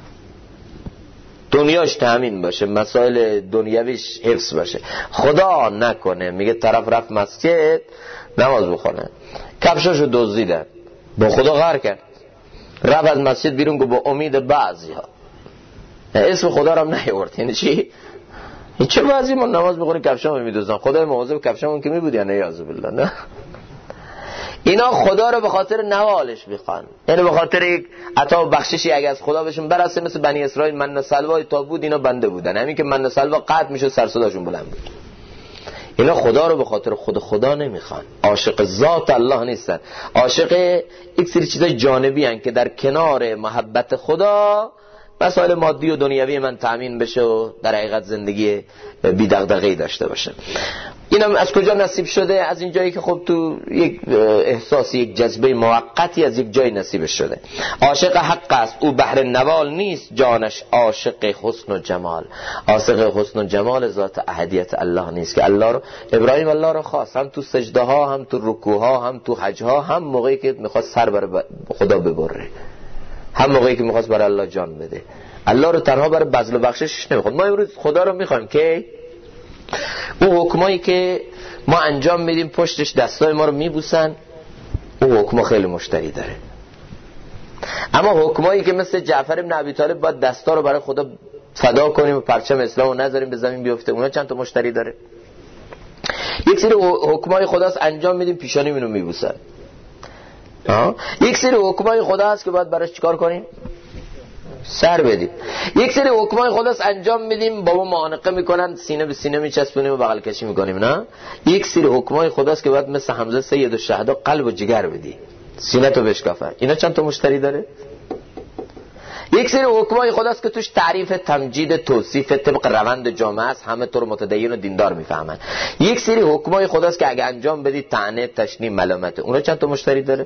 Speaker 1: دنیاش تامین باشه، مسائل دنیویش حفظ باشه. خدا نکنه میگه طرف رفت مسجد نماز بخونه، کفشاشو دزدیدن، با خدا غر کرد، رفت از مسجد بیرون گفت با امید بعضی ها، اسم خدا رو هم نیاورد. یعنی چی؟ این چه بعضی ما نماز بخونیم کفشامو میدوزن، خدای مواظب کفشامون که میبود یا نه یعذ بالله. نه اینا خدا رو به خاطر نوالش میخوان، یعنی به خاطر یک عطا و بخششی اگه از خدا بهشون برسه. مثل بنی اسرائیل من و سلوای تا بود اینا بنده بودن، همین که من و سلوا قطع میشه سر صداشون بلند بود. اینا خدا رو به خاطر خدا نمیخوان، عاشق ذات الله نیستن، عاشق یک سری چیزای جانبی هن که در کنار محبت خدا مسائل مادی و دنیوی من تامین بشه و در حقیقت زندگی بی دغدغه‌ای داشته باشه. اینم از کجا نصیب شده؟ از این جایی که خب تو یک احساس، یک جذبه موقتی از یک جای نصیب شده. عاشق حق است او بحر نوال نیست، جانش عاشق حسن و جمال. عاشق حسن و جمال ذات احدیت الله نیست که الله رو، ابراهیم الله رو خواست، هم تو سجده ها، هم تو رکوع ها، هم تو حج ها، هم موقعی که میخواست سر بر خدا ببره، هم موقعی که میخواست برای الله جان بده. الله رو تنها برای بذل و بخشش نمیخواد. ما امروز خدا رو میخوایم که اون حکمایی که ما انجام میدیم پشتش دستای ما رو میبوسن، اون حکما خیلی مشتری داره. اما حکمایی که مثل جعفر بن ابی طالب باید دستا رو برای خدا فدا کنیم و پرچم اسلام رو نذاریم به زمین بیفته، اونا چند تا مشتری داره. یک سری حکمای خداست انجام میدیم پیشانیمون رو میبوسن. یک سری حکمای خدا هست که باید براش چیکار کنیم؟ سر بدیم. یک سری حکمای خداست انجام میدیم بابا معانقه میکنن، سینه به سینه میچسبونیم و بغل کشی میکنیم. نه، یک سری حکمای خداست که باید مثل حمزه سید الشهدا قلب و جگر بدی، سینه تو بشکافه. اینا چند تا مشتری داره؟ یک سری حکمای خداست که توش تعریف، تمجید، توصیف طبق روند جامعه است، همه تو رو متدین و دیندار میفهمن. یک سری حکمای خداست که اگه انجام بدی طعنه، تشنیع، ملامت. اونا چند تا مشتری داره؟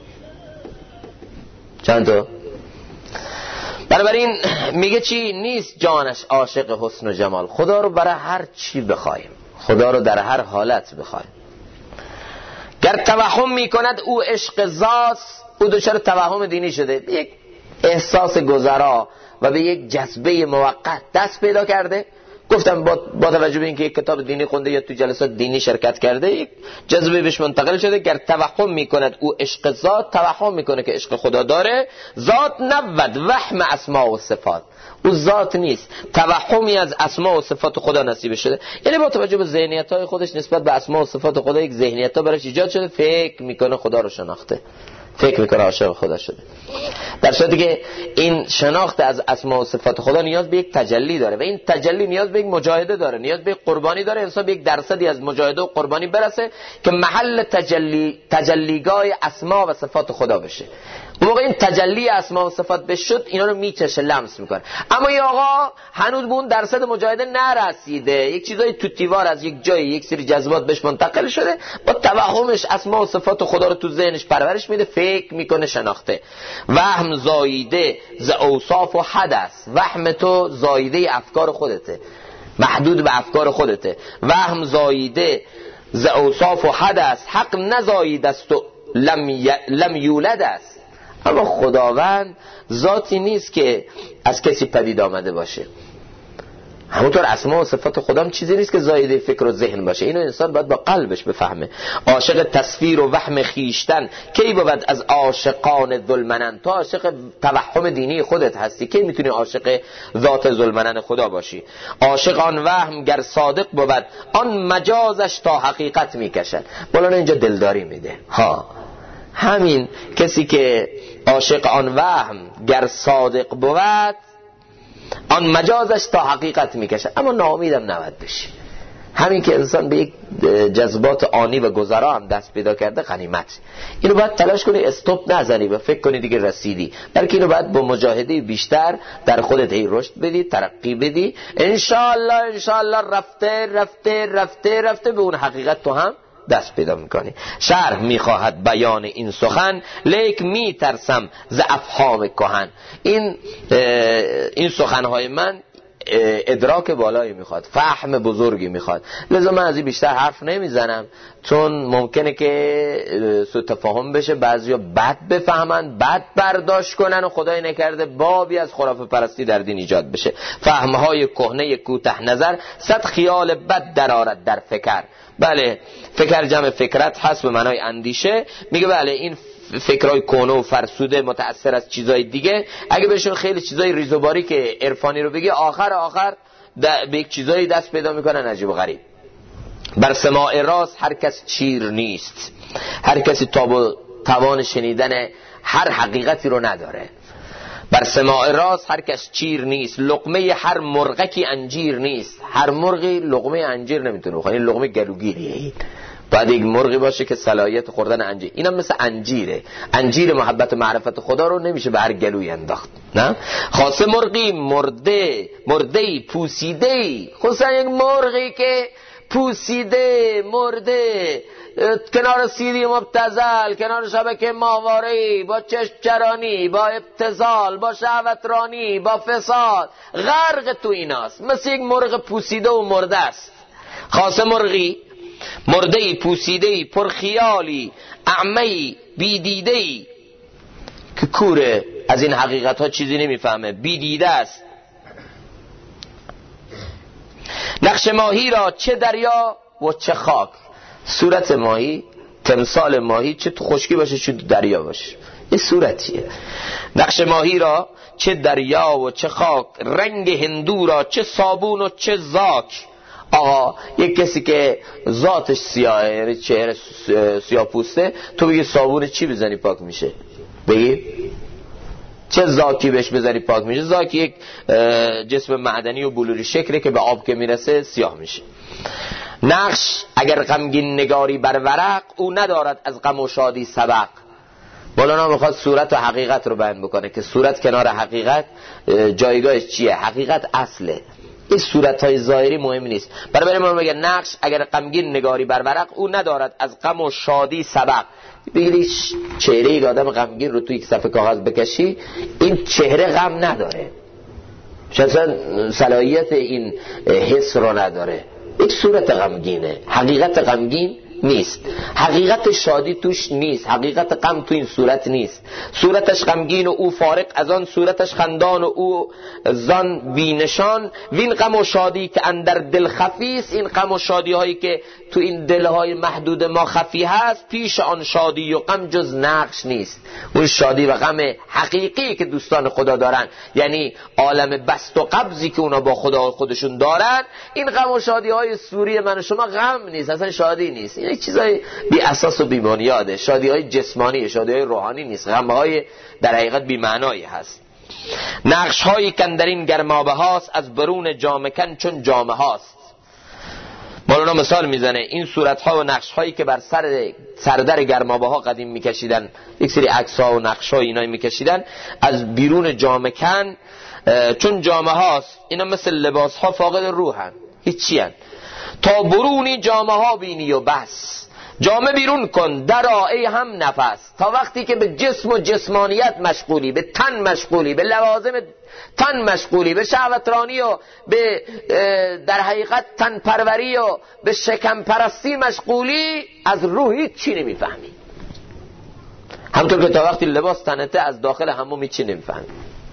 Speaker 1: چند تا؟ بنابراین میگه چی؟ نیست جانش عاشق حسن و جمال. خدا رو برای هر چی بخوایم، خدا رو در هر حالت بخوایم. گر توهم میکند او عشق ذات، او دچار توهم دینی شده، به یک احساس گذرا و به یک جذبه موقت دست پیدا کرده، گفتم با توجه به اینکه یک کتاب دینی خونده یا تو جلسات دینی شرکت کرده، یک جذبه بهش منتقل شده. گر توهم میکند او عشق ذات، توهم میکنه که عشق خدا داره، ذات نبود وهم اسماء و صفات، او ذات نیست، توهمی از اسماء و صفات خدا نصیب شده. یعنی با توجه به ذهنیت‌های خودش نسبت به اسماء و صفات خدا یک ذهنیت‌ها براش ایجاد شده، فکر میکنه خدا رو شناخته، فکر میکنه عاشق خدا شده، در صورتی که این شناخت از اسماء و صفات خدا نیاز به یک تجلی داره و این تجلی نیاز به یک مجاهده داره، نیاز به یک قربانی داره. انسان به یک درصدی از مجاهده و قربانی برسه که محل تجلیگاه اسماء و صفات خدا بشه. اون موقع این تجلی اسماء و صفات بشد، اینا رو میچشه، لمس میکنه. اما این آقا هنوز به اون درصد مجاهده نرسیده، یک چیزای توتیوار از یک جایی، یک سری جذبات بهش منتقل شده، با توهمش اسماء و صفات خدا رو تو ذهنش پرورش میده، فکر میکنه شناخته. وهم زاییده ز اوصاف و حدث، وهم تو زاییده افکار خودته، محدود به افکار خودته. وهم زاییده ز اوصاف و حدث، حق نزاییده است و لم یولد است. اما خداوند ذاتی نیست که از کسی پدید آمده باشه، همونطور اسماء و صفات خدا هم چیزی نیست که زایده فکر و ذهن باشه. اینو انسان باید با قلبش بفهمه. عاشق تصویر و وهم خیشتن کی بود از عاشقان ذوالمنن؟ تو عاشق توهم دینی خودت هستی، کی میتونی عاشق ذات ذوالمنن خدا باشی؟ عاشق آن وهم گر صادق بود، آن مجازش تا حقیقت میکشد. مولانا اینجا دلداری میده. همین کسی که عاشق آن وهم گر صادق بود، آن مجازش تا حقیقت میکشه، اما ناامیدم نباید بشی. همین که انسان به یک جذبات آنی و گذرا هم دست پیدا کرده غنیمت. اینو باید تلاش کنی استوب نزنی و فکر کنی دیگه رسیدی، بلکه اینو باید با مجاهده بیشتر در خودت رشد بدی، ترقی بدی. انشاءالله رفته به اون حقیقت تو هم دست پیدا میکنی. شرح میخواهد بیان این سخن، لیک میترسم ز افهام کهن. این سخنهای من ادراک بالایی میخواد، فهم بزرگی میخواد، لذا من از این بیشتر حرف نمیزنم، چون ممکنه که سوء تفاهم بشه، بعضیا بد بفهمن، بد برداشت کنن و خدای نکرده بابی از خرافه پرستی در دین ایجاد بشه. فهمهای کهنه کوته نظر، صد خیال بد درآرد در فکر. بله، فکر جمع فکرت هست به معنای اندیشه. میگه بله این فکرهای کهنه و فرسوده متأثر از چیزای دیگه، اگه بهشون خیلی چیزای ریزوباری که عرفانی رو بگی، آخر به یک چیزایی دست پیدا میکنن عجیب و غریب. بر سماع راست هر کس چیر نیست، هر کسی توان شنیدن هر حقیقتی رو نداره. بر سماع راست هر کس چیر نیست، لقمه هر مرغکی انجیر نیست. هر مرغی لقمه انجیر نمیتونه بخوره، این لقمه گلوگیریه. باید یک مرغی باشه که صلاحیت خوردن انجیر، اینم مثل انجیره. انجیر محبت و معرفت خدا رو نمیشه به هر گلوی انداخت، نه؟ خاصه مرغی مرده پوسیده، خصوصا یک مرغی که پوسیده مرده، کنار سیری مبتذل، کنار شبکه ماهواره‌ای، با چشم چرانی، با ابتذال، با شهوترانی، با فساد، غرق تو ایناست، مثل یک مرغ پوسیده و مرده است. خاصه مرغی مرده‌ای پوسیده‌ای پرخیالی اعمی بیدیده‌ای که کوره، از این حقیقت ها چیزی نمیفهمه، بیدیده است. نقش ماهی را چه دریا و چه خاک، صورت ماهی، تمثال ماهی چه تو خشکی باشه چه تو دریا باشه، این صورتیه. نقش ماهی را چه دریا و چه خاک، رنگ هندو را چه صابون و چه زاک. آقا یک کسی که ذاتش سیاهه، یعنی چهره سیاه پوسته، تو بگی صابون چی بزنی پاک میشه؟ بگی چه زاکی بهش بزنی پاک میشه؟ زاکی یک جسم معدنی و بلوری شکله که به آب که میرسه سیاه میشه. نقش اگر غمگین نگاری بر ورق، او ندارد از غم و شادی سبق. مولانا میخواد صورت و حقیقت رو بیان بکنه که صورت کنار حقیقت جایگاهش چیه؟ حقیقت اصله، این صورت‌های ظاهری مهم نیست. برای ما میگه نقش اگر غمگین نگاری بر ورق، او ندارد از غم و شادی سبق. بگیری چهره یک آدم غمگین رو تو یک صفحه کاغذ بکشی، این چهره غم نداره، اصلا صلاحیت این حس رو نداره، یک صورت غمگینه. حقیقت غمگین نیست، حقیقت شادی توش نیست، حقیقت غم تو این صورت نیست. صورتش غمگین و او فارق از آن، صورتش خندان و او زان بینشان. وین غم و شادی که اندر دل خفیست، این غم و شادی هایی که تو این دلهای محدود ما خفی هست، پیش آن شادی و غم جز نقش نیست. اون شادی و غم حقیقی که دوستان خدا دارن، یعنی عالم بست و قبضی که اونا با خدا خودشون دارن، این غم و شادی های سوری من و شما غم نیست، اصلا شادی نیست. این چیزای بی اساس و بی بنیاده، شادی های جسمانی، شادی های روحانی نیست، غم های در حقیقت بی معنایی هست. نقش هایی کن در این گرمابه هاست، از برون جامه کن چون جامه هاست. مولانا مثال میزنه این صورت ها و نقش هایی که بر سردر گرمابه ها قدیم میکشیدن، یک سری عکس ها و نقش ها اینایی میکشیدن، از بیرون جامه کن چون جامه هاست. اینا مثل لباس ها فاقد روحن، هیچی هن. تا برونی جامه ها بینی و بس، جامه بیرون کن در ای هم نفس. تا وقتی که به جسم و جسمانیت مشغولی، به تن مشغولی، به لوازم تن مشغولی، به شهوترانی و به در حقیقت تن پروری و به شکم پرستی مشغولی، از روحی چی نمیفهمی. همطور که تا وقتی لباس تنته، از داخل همون چی نمیفهمی.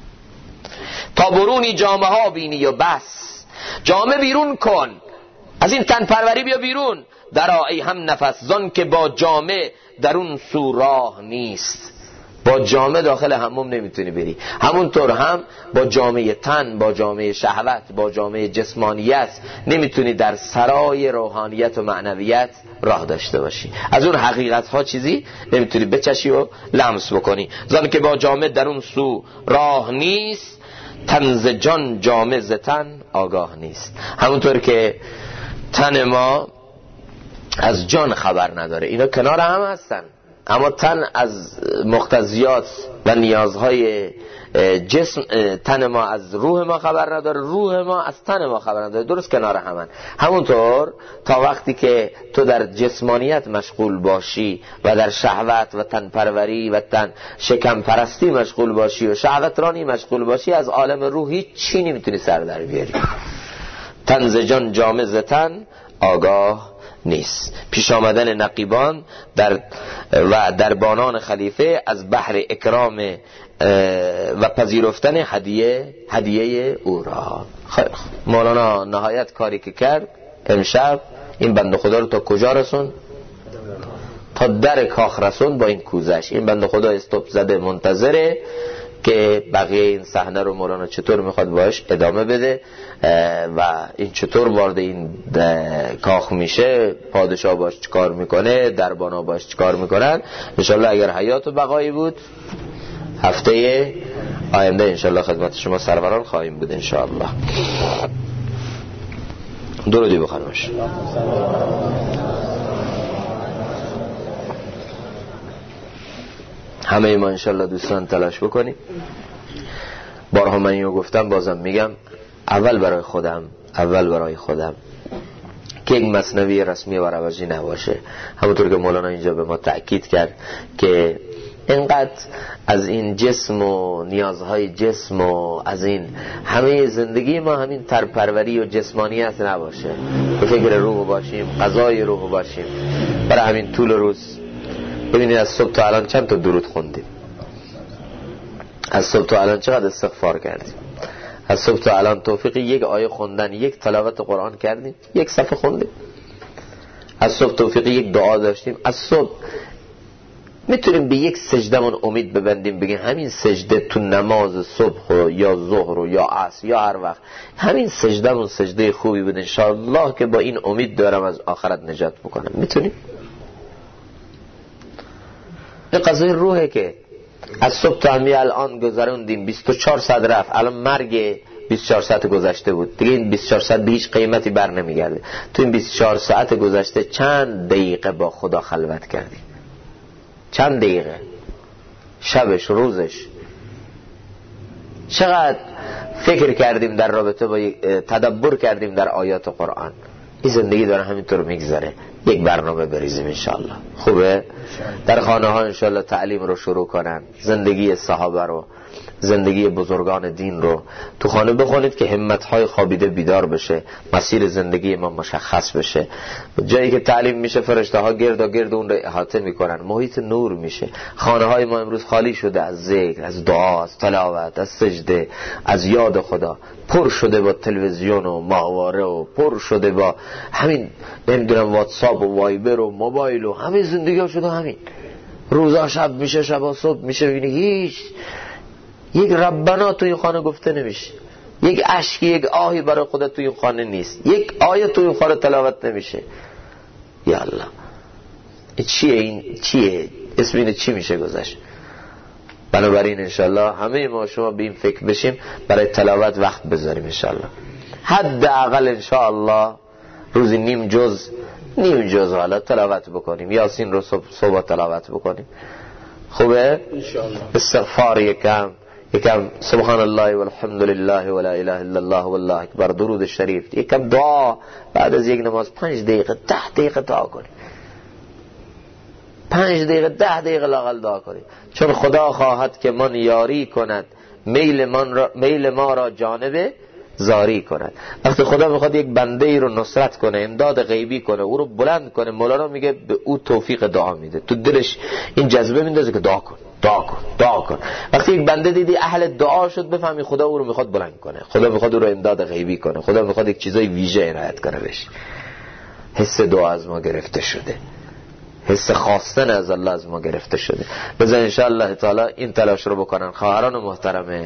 Speaker 1: تا برونی جامه ها بینی و بس، جامه بیرون کن، از این تن پروری بیا بیرون. در ای هم نفس، زان که با جامه در اون سو راه نیست. با جامه داخل حموم نمیتونی بری، همونطور هم با جامه تن، با جامه شهوت، با جامه جسمانیت نمیتونی در سرای روحانیت و معنویت راه داشته باشی. از اون حقیقت ها چیزی نمیتونی بچشی و لمس بکنی. زان که با جامه در اون سو راه نیست، تن ز جان جامه ز تن آگاه نیست. همونطور که تن ما از جان خبر نداره، اینا کنار هم هستن، اما تن از مقتضیات و نیازهای جسم، تن ما از روح ما خبر نداره، روح ما از تن ما خبر نداره، درست کنار همن. همونطور تا وقتی که تو در جسمانیت مشغول باشی و در شهوت و تن پروری و تن شکم پرستی مشغول باشی و شهوت رانی مشغول باشی، از عالم روحی چی نمیتونی سر در بیاری. تن ز جان جامه ز تن آگاه نیست. پیش آمدن نقیبان و دربانان خلیفه از بحر اکرام و پذیرفتن هدیه او را. خیلی مولانا نهایت کاری که کرد امشب، این بنده خدا رو تا کجا رسون؟ تا در کاخ رسون با این کوزش. این بنده خدا استوب زده منتظره که بقیه این صحنه رو مولانا چطور میخواد باش ادامه بده و این چطور وارد این کاخ میشه، پادشاه باش چیکار میکنه، دربانا باش چیکار میکنن. انشالله اگر حیات و بقایی بود هفته آینده انشالله خدمت شما سروران خواهیم بود انشالله. درودی بخونمش. همه ما انشالله دوستان تلاش بکنیم. بارها من اینو گفتم، بازم میگم، اول برای خودم که یک مثنوی رسمی و روجی نباشه. همونطور که مولانا اینجا به ما تأکید کرد که اینقدر از این جسم و نیازهای جسم و از این همه زندگی ما همین ترپروری و جسمانیت نباشه، به فکر روح باشیم، غذای روح باشیم. برای همین طول روز ببینید از صبح تا الان چند تا درود خوندیم، از صبح تا الان چقدر استغفار کردیم، از صبح تا الان توفیق یک آیه خوندن، یک تلاوت قرآن کردیم، یک صفحه خوندیم، از صبح توفیق یک دعا داشتیم. از صبح میتونیم به یک سجدهمون امید ببندیم، بگیم همین سجده تو نماز صبح و یا ظهر و یا عصر یا هر وقت، همین سجدهمون سجده خوبی بود انشاءالله که با این امید دارم از آخرت نجات بکنم. میتونیم؟ این قضیه روحه که از صبح تا همین الان گذروندیم، 24 ساعت رفت، الان مرگ 24 ساعت گذشته بود دیگه، این 24 ساعت به هیچ قیمتی بر نمیگرده. تو این 24 ساعت گذشته چند دقیقه با خدا خلوت کردیم؟ چند دقیقه؟ شبش، روزش چقدر فکر کردیم در رابطه با تدبر کردیم در آیات قرآن؟ این زندگی داره همینطور میگذره. یک برنامه بریزیم انشاءالله. خوبه؟ در خانه ها انشاءالله تعلیم رو شروع کنن، زندگی صحابه رو، زندگی بزرگان دین رو تو خانه بخونید که همت‌های خوابیده بیدار بشه، مسیر زندگی ما مشخص بشه. جایی که تعلیم میشه فرشته‌ها گرد و گرد اون رو احاطه میکنن، محیط نور میشه. خانه‌های ما امروز خالی شده از ذکر، از دعا، از تلاوت، از سجده، از یاد خدا. پر شده با تلویزیون و ماهواره و پر شده با همین نمیدونم واتساپ و وایبر و موبایل و همین زندگی ها شده همین. روزا شب میشه، شبا صبح میشه، ببینی هیچ یک ربنا توی خانه گفته نمیشه، یک اشکی، یک آهی برای خودت توی خانه نیست، یک آیه توی خانه تلاوت نمیشه. یا الله، این چیه اسم اینه چی میشه گذاشت؟ بنابراین انشالله همه ما شما به این فکر بشیم، برای تلاوت وقت بذاریم انشالله. حداقل انشالله روزی نیم جز حالا تلاوت بکنیم، یاسین رو صبح تلاوت بکنیم. خوبه؟ استغفار یکم سبحان الله والحمد لله ولا اله الا الله والله اکبر، درود شریف، یکم دعا بعد از یک نماز 5 دقیقه 10 دقیقه دعا کنیم، 5 دقیقه 10 دقیقه لااقل دعا کنیم. چون خدا خواهد که من یاری کند، میل ما را جانب زاری کند. وقتی خدا میخواد یک بنده ای رو نصرت کنه، امداد غیبی کنه، او رو بلند کنه، مولانا میگه به او توفیق دعا میده، تو دلش این جذبه میندازه که دعا کن. وقتی یک بنده دیدی اهل دعا شد، بفهمی خدا او رو میخواد بلند کنه، خدا میخواد او رو امداد غیبی کنه، خدا میخواد یک چیزای ویژه عنایت کنه بهش. حس دعا از ما گرفته شده، حس خواستن از الله از ما گرفته شده. بذار انشاءالله تعالی این تلاش رو بکنن خواهران محترمه،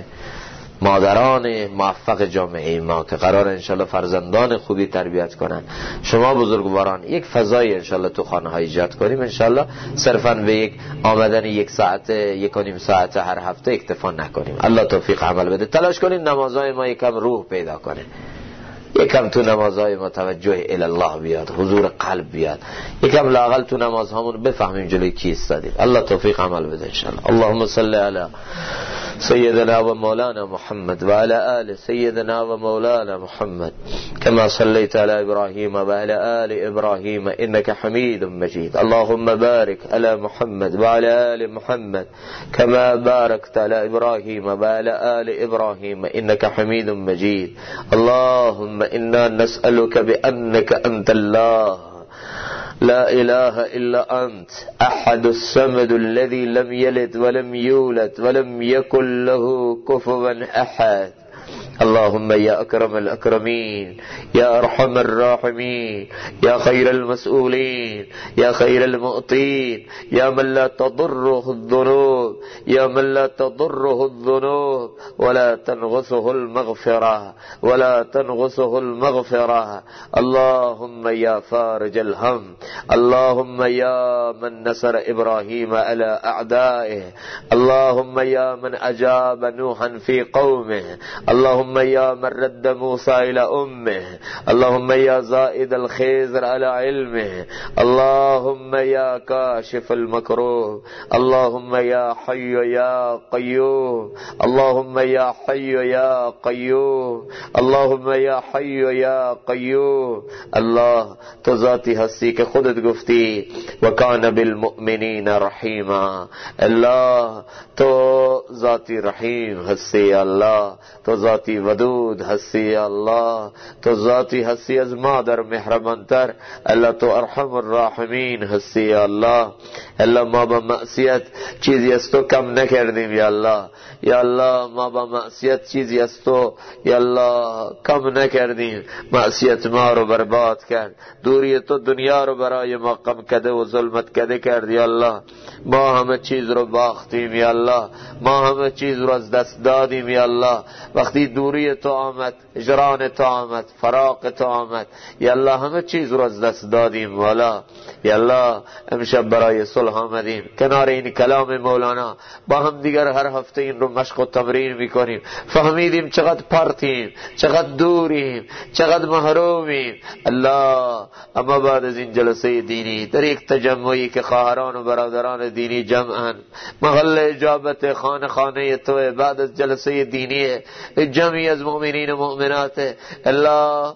Speaker 1: مادران موفق جامعه ما که قرار انشالله فرزندان خوبی تربیت کنن. شما بزرگواران یک فضای انشالله تو خانه ها ایجاد کنیم انشالله، صرفا به یک آمدن 1 ساعت 1.5 ساعت هر هفته اکتفا نکنیم. الله توفیق عمل بده. تلاش کنیم نمازهای ما یکم روح پیدا کنه، یکم تو نمازهای ما توجه الی الله بیاد، حضور قلب بیاد، یکم لااقل تو نمازهامون بفهمیم جلوی کی ایستادیم. الله توفیق عمل بده انشالله. اللهم صل علی سيدنا ومولانا محمد وعلى آل سيدنا ومولانا محمد كما صليت على إبراهيم وعلى آل إبراهيم إنك حميد مجيد. اللهم بارك على محمد وعلى آل محمد كما باركت على إبراهيم وعلى آل إبراهيم إنك حميد مجيد. اللهم إنا نسألك بأنك أنت الله لا إله إلا أنت أحد الصمد الذي لم يلد ولم يولد ولم يكن له كفوا أحد. اللهم يا أكرم الأكرمين، يا أرحم الراحمين، يا خير المسؤولين، يا خير المؤتين، يا من لا تضره الذنوب، يا من لا تضره الذنوب ولا تنغصه المغفرة ولا تنغصه المغفرة. اللهم يا فارج الهم، اللهم يا من نصر إبراهيم على أعدائه، اللهم يا من أجاب نوحا في قومه، اللهم يا من رد موسى إلى أمه، اللهم يا زائد الخيزر على علمه، اللهم يا كاشف المكروه، اللهم يا حي يا قيوم، اللهم يا حي يا قيوم، اللهم يا حي يا قيوم. الله تو ذاتی هستی که خودت گفتی و کان بالمؤمنین رحیما. الله تو ذاتی رحیم هستی، الله تو ذاتی ودود هستی، الله تو ذاتی هستی از مادر مهربانتر، الله تو ارحم الراحمین هستی. الله ما با معصیت چیزی از تو کم نکردیم یا الله، یا الله ما با معصیت چیزی از تو یا الله کم نکردیم. معصیت ما رو برباد کرد، دوری تو دنیا رو برای ما غم کده و ظلمت کده کرد یا الله. ما همه چیز رو باختیم یا الله، ما همه چیز رو از دست دادیم یا الله. وقتی دوری تو آمد، هجران تو آمد، فراق تو آمد یا الله، همه چیز رو از دست دادیم والا یا الله. امشب برای صلح آمدیم کنار این کلام مولانا، با هم دیگر هر هفته این رو مشق و تمرین میکنیم. فهمیدیم چقدر پرتیم، چقدر دوریم، چقدر محرومیم الله. اما بعد از این جلسه دینی در یک تجمعی که خواهران و برادران دینی جمعن، محل اجابت خانه تو، بعد از جلسه دینی جمعی از مؤمنین و مؤمنات الله،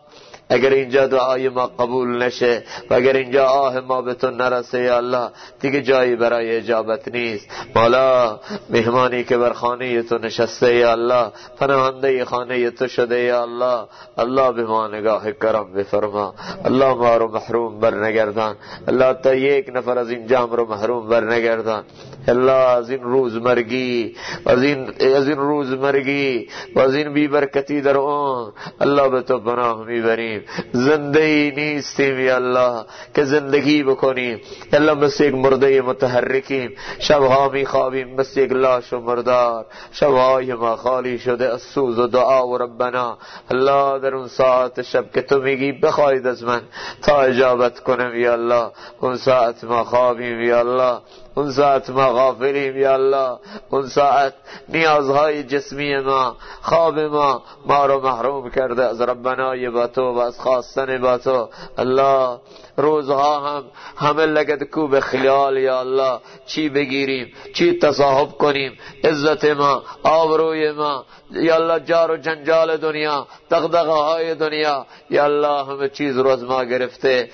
Speaker 1: اگر اینجا دعای ما قبول نشه و اگر اینجا آه ما به تو نرسه یا الله دیگه جایی برای اجابت نیست. مولا مهمانی که بر خانه تو نشسته یا الله پناهنده خانه تو شده یا الله، الله به ما نگاه کرم بفرما. الله ما رو محروم بر نگردان. الله تا یک نفر از این جام رو محروم بر نگردان. الله از این روزمرگی از این روزمرگی و از این بیبرکتی در اون الله به تو پناه میبریم. زنده ای نیستیم یا الله که زندگی بکنیم. الله مثل یک مرده متحرکیم، شبها میخوابیم مثل یک لاش و مردار. شبهای ما خالی شده از سوز و دعا و ربنا. الله در اون ساعت شب که تو میگی بخواید از من تا اجابت کنم یا الله، اون ساعت ما خوابیم یا الله، اون ساعت ما غافلیم یا الله، اون ساعت نیازهای جسمی ما خواب ما رو محروم کرده از ربنای با تو و از خواستن با تو. الله روزها هم همه لگد کوب خیال یا الله، چی بگیریم چی تصاحب کنیم، عزت ما آبروی ما یا الله، جار و جنجال دنیا، دغدغه های دنیا یا الله همه چیز رو از ما گرفته.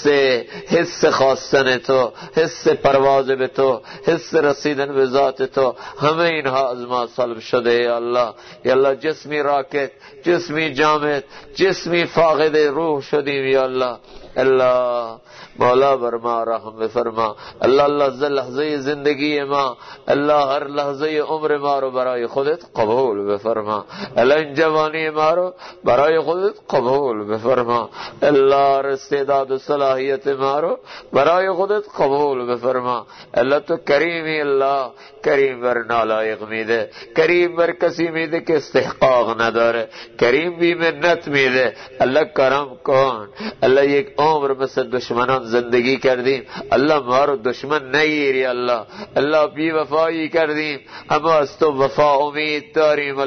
Speaker 1: حس خواستن تو، حس پرواز به تو، حس رسیدن به ذات تو، همه اینها از ما سلب شده یا الله. یا الله جسمی راکت، جسمی جامد، جسمی فاقد روح شدیم یا الله. الله مولا بر ما رحم بفرما. الله لحظه زندگی ما، الله هر لحظه عمر ما رو برای خودت قبول بفرما. الله این جوانی ما رو برای خودت قبول بفرما. الله استعداد و صلاحیت ما رو برای خودت قبول بفرما. الله تو کریمی، الله کریم بر نالایق میده، کریم بر کسی میده که استحقاق نداره، کریم بی منت میده. الله کرم کن. الله یک عمر مثل دشمنان زندگی کردیم، الله ما رو دشمن نگیری. الله الله بی وفایی کردیم، اما از تو وفا امید داریم.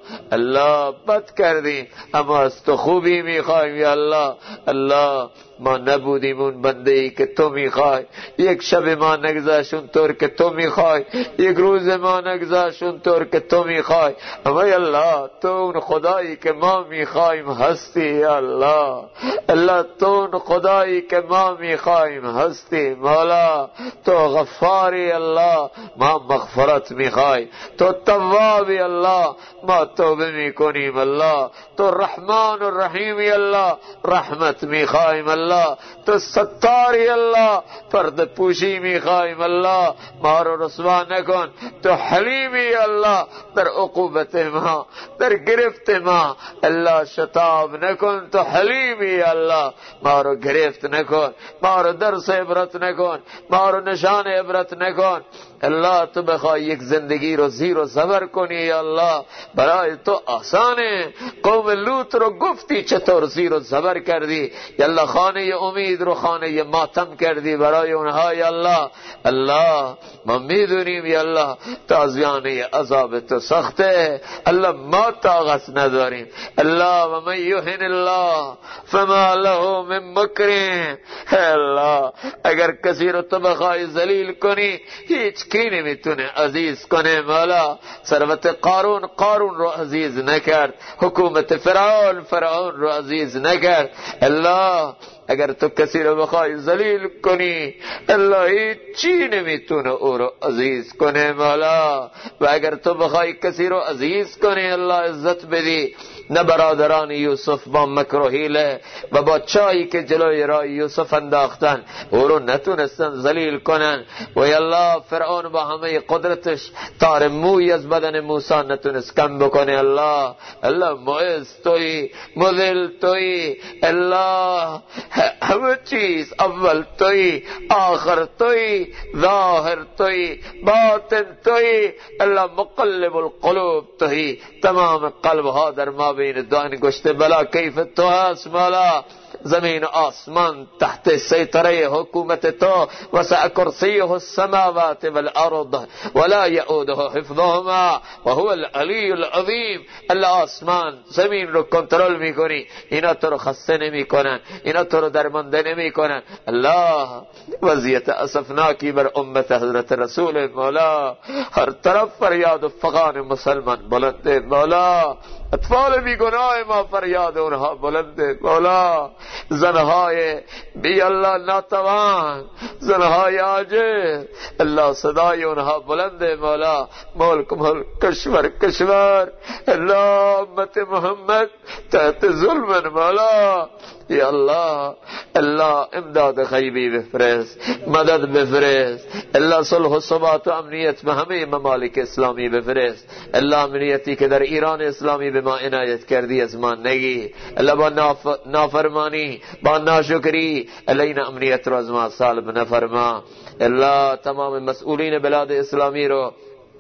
Speaker 1: الله بد کردیم، اما از تو خوبی میخوایم یا الله. الله ما نبودیم اون بنده ای که تو میخوای، یک شب ما نگذشت اونطور که تو میخوای، یک روز ما نگذشت اونطور که تو میخوای، اما یا الله تو اون خدایی که ما میخوایم هستی یا الله. الله تو اون خدایی که ما میخوایم هستی. مولا تو غفاری الله، ما مغفرت میخوای. تو توابی الله، ما توبه میکنیم. الله تو رحمان و رحیمی الله، رحمت میخوایم. الله تو ستاری الله، پرده پوشی میخوایم. الله ما رو رسوا نکن. تو حلیمی الله، در عقوبت ما، در گرفت ما الله شتاب نکن. تو حلیمی الله، ما رو گرفت نکن، ما رو درس عبرت نکن، ما رو نشان عبرت نکن. الله تو بخوای یک زندگی رو زیر و زبر کنی یا الله، برای تو آسانه. قوم لوط رو گفتی چطور زیر و زبر کردی یا الله، خانه امید رو خانه ماتم کردی برای اونها یا الله. الله ما میدونیم یا الله تازیانه عذاب تو سخته، الله ما طاقت نداریم. الله و من یهن الله فما له من مکرم. الله اگر کسی رو تو بخوای ذلیل کنی هیچ کی نمیتونه عزیز کنه. مولا ثروت قارون رو عزیز نکرد، حکومت فرعون رو عزیز نکرد. الله اگر تو کسی رو بخوای ذلیل کنی الله هیچی نمیتونه او رو عزیز کنه. مولا و اگر تو بخوای کسی رو عزیز کنی الله عزت بدی، نه برادران یوسف با مکر و حیله و با چایی که جلوی راه یوسف انداختن او رو نتونستن ذلیل کنن. و یا الله فرعون با همه قدرتش تار موی از بدن موسی نتونست کم بکنه. الله معز توی، مذل توی، الله همه چیز اول توی، آخر توی، ظاهر توی، باطن توی. الله مقلب القلوب توی، تمام قلب ها در ما بین دو انگشت بلا کیف تو هست. مولا زمین آسمان تحت سیطره حکومت تو، وسع کرسیه السماوات والارض ولا یؤوده حفظهما وهو العلی العظیم. الله آسمان زمین رو کنترل میکنی، اینا تو رو خسته نمیکنن، اینا تو رو درمانده نمیکنن. الله وضعیت اسفناکی بر امت حضرت رسول مولا، هر طرف فریاد و فغان مسلمان بلنده مولا، اطفال بیگناه ما فریاد اونها بلنده مولا، زنهای بی الله ناتوان، زنهای عاجز، الله صدای اونها بلنده مولا. ملک ملک، کشور کشور، الله امت محمد تحت ظلم مولا. یا الله، الله امداد غیبی بفرست، مدد بفرست، الله صلح و ثبات و امنیت به همه ممالک اسلامی بفرست. الله امنیتی که در ایران اسلامی به ما عنایت کردی از ما نگی. الله با نافرمانی، با ناشکری، الله این امنیت رو از ما سالب نفرما. الله تمام مسئولین بلاد اسلامی رو،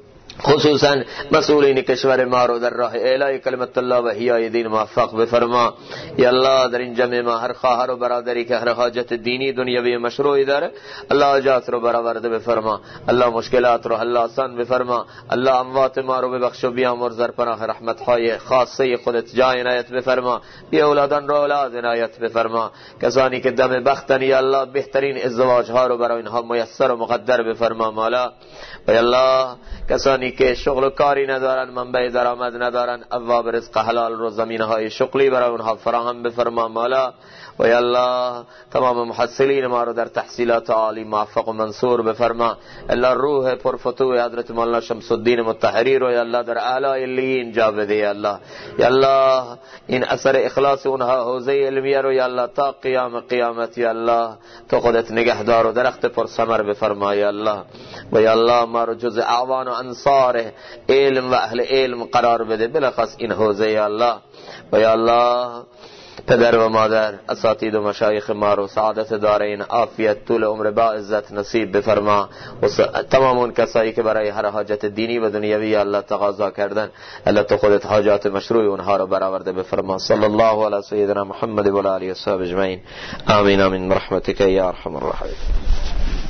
Speaker 1: خصوصا مسئولین کشور ما رو در راه اعلای کلمت الله و احیای دین موفق بفرما. یا الله در این جمع ما هر خواهر و برادری که هر حاجت دینی دنیوی مشروعی داره، الله حاجات رو برآورده بفرما. الله مشکلات رو حل آسان بفرما. الله اموات ما رو ببخش و بیامرز در پناه رحمت های خاصه خودت جای عنایت بفرما. بی اولادان رو اولاد عنایت بفرما. کسانی که دم بختن یا الله بهترین ازدواج ها رو برای اینها میسر و مقدر بفرما مولا. و یا الله کسانی که شغل و کاری ندارن، منبع درآمد ندارن، ابواب رزق حلال رو زمینهای شغلی برای اونها فراهم بفرما مولا. و یا الله تمام محصلین ما رو در تحصیلات عالی موفق و منصور بفرما. الله روح پرفتوح حضرت مولانا شمس الدین مطهری رو یا الله در اعلی علیین جا بده. یا الله، یا الله این اثر اخلاص اونها حوزه علمیه رو یا الله تا قیامت یا الله تو خودت نگهدار و درخت پر ثمر بفرما. یا الله، و یا الله ما رو جز اعوان و انصار علم و اهل علم قرار بده، بلخص این حوزه. یا الله، و یا الله پدر و مادر، اساتید و مشایخ ما رو سعادت دارین، عافیت، طول عمر با عزت نصیب بفرما. و تمام اون کسایی که برای هر حاجت دینی و دنیوی الله تقاضا کردن، الله تو خودت حاجات مشروع اونها رو برآورده بفرما. صلی الله علی سیدنا محمد و علی اصحاب اجمعین. آمین آمین برحمتک یا ارحم الراحمین.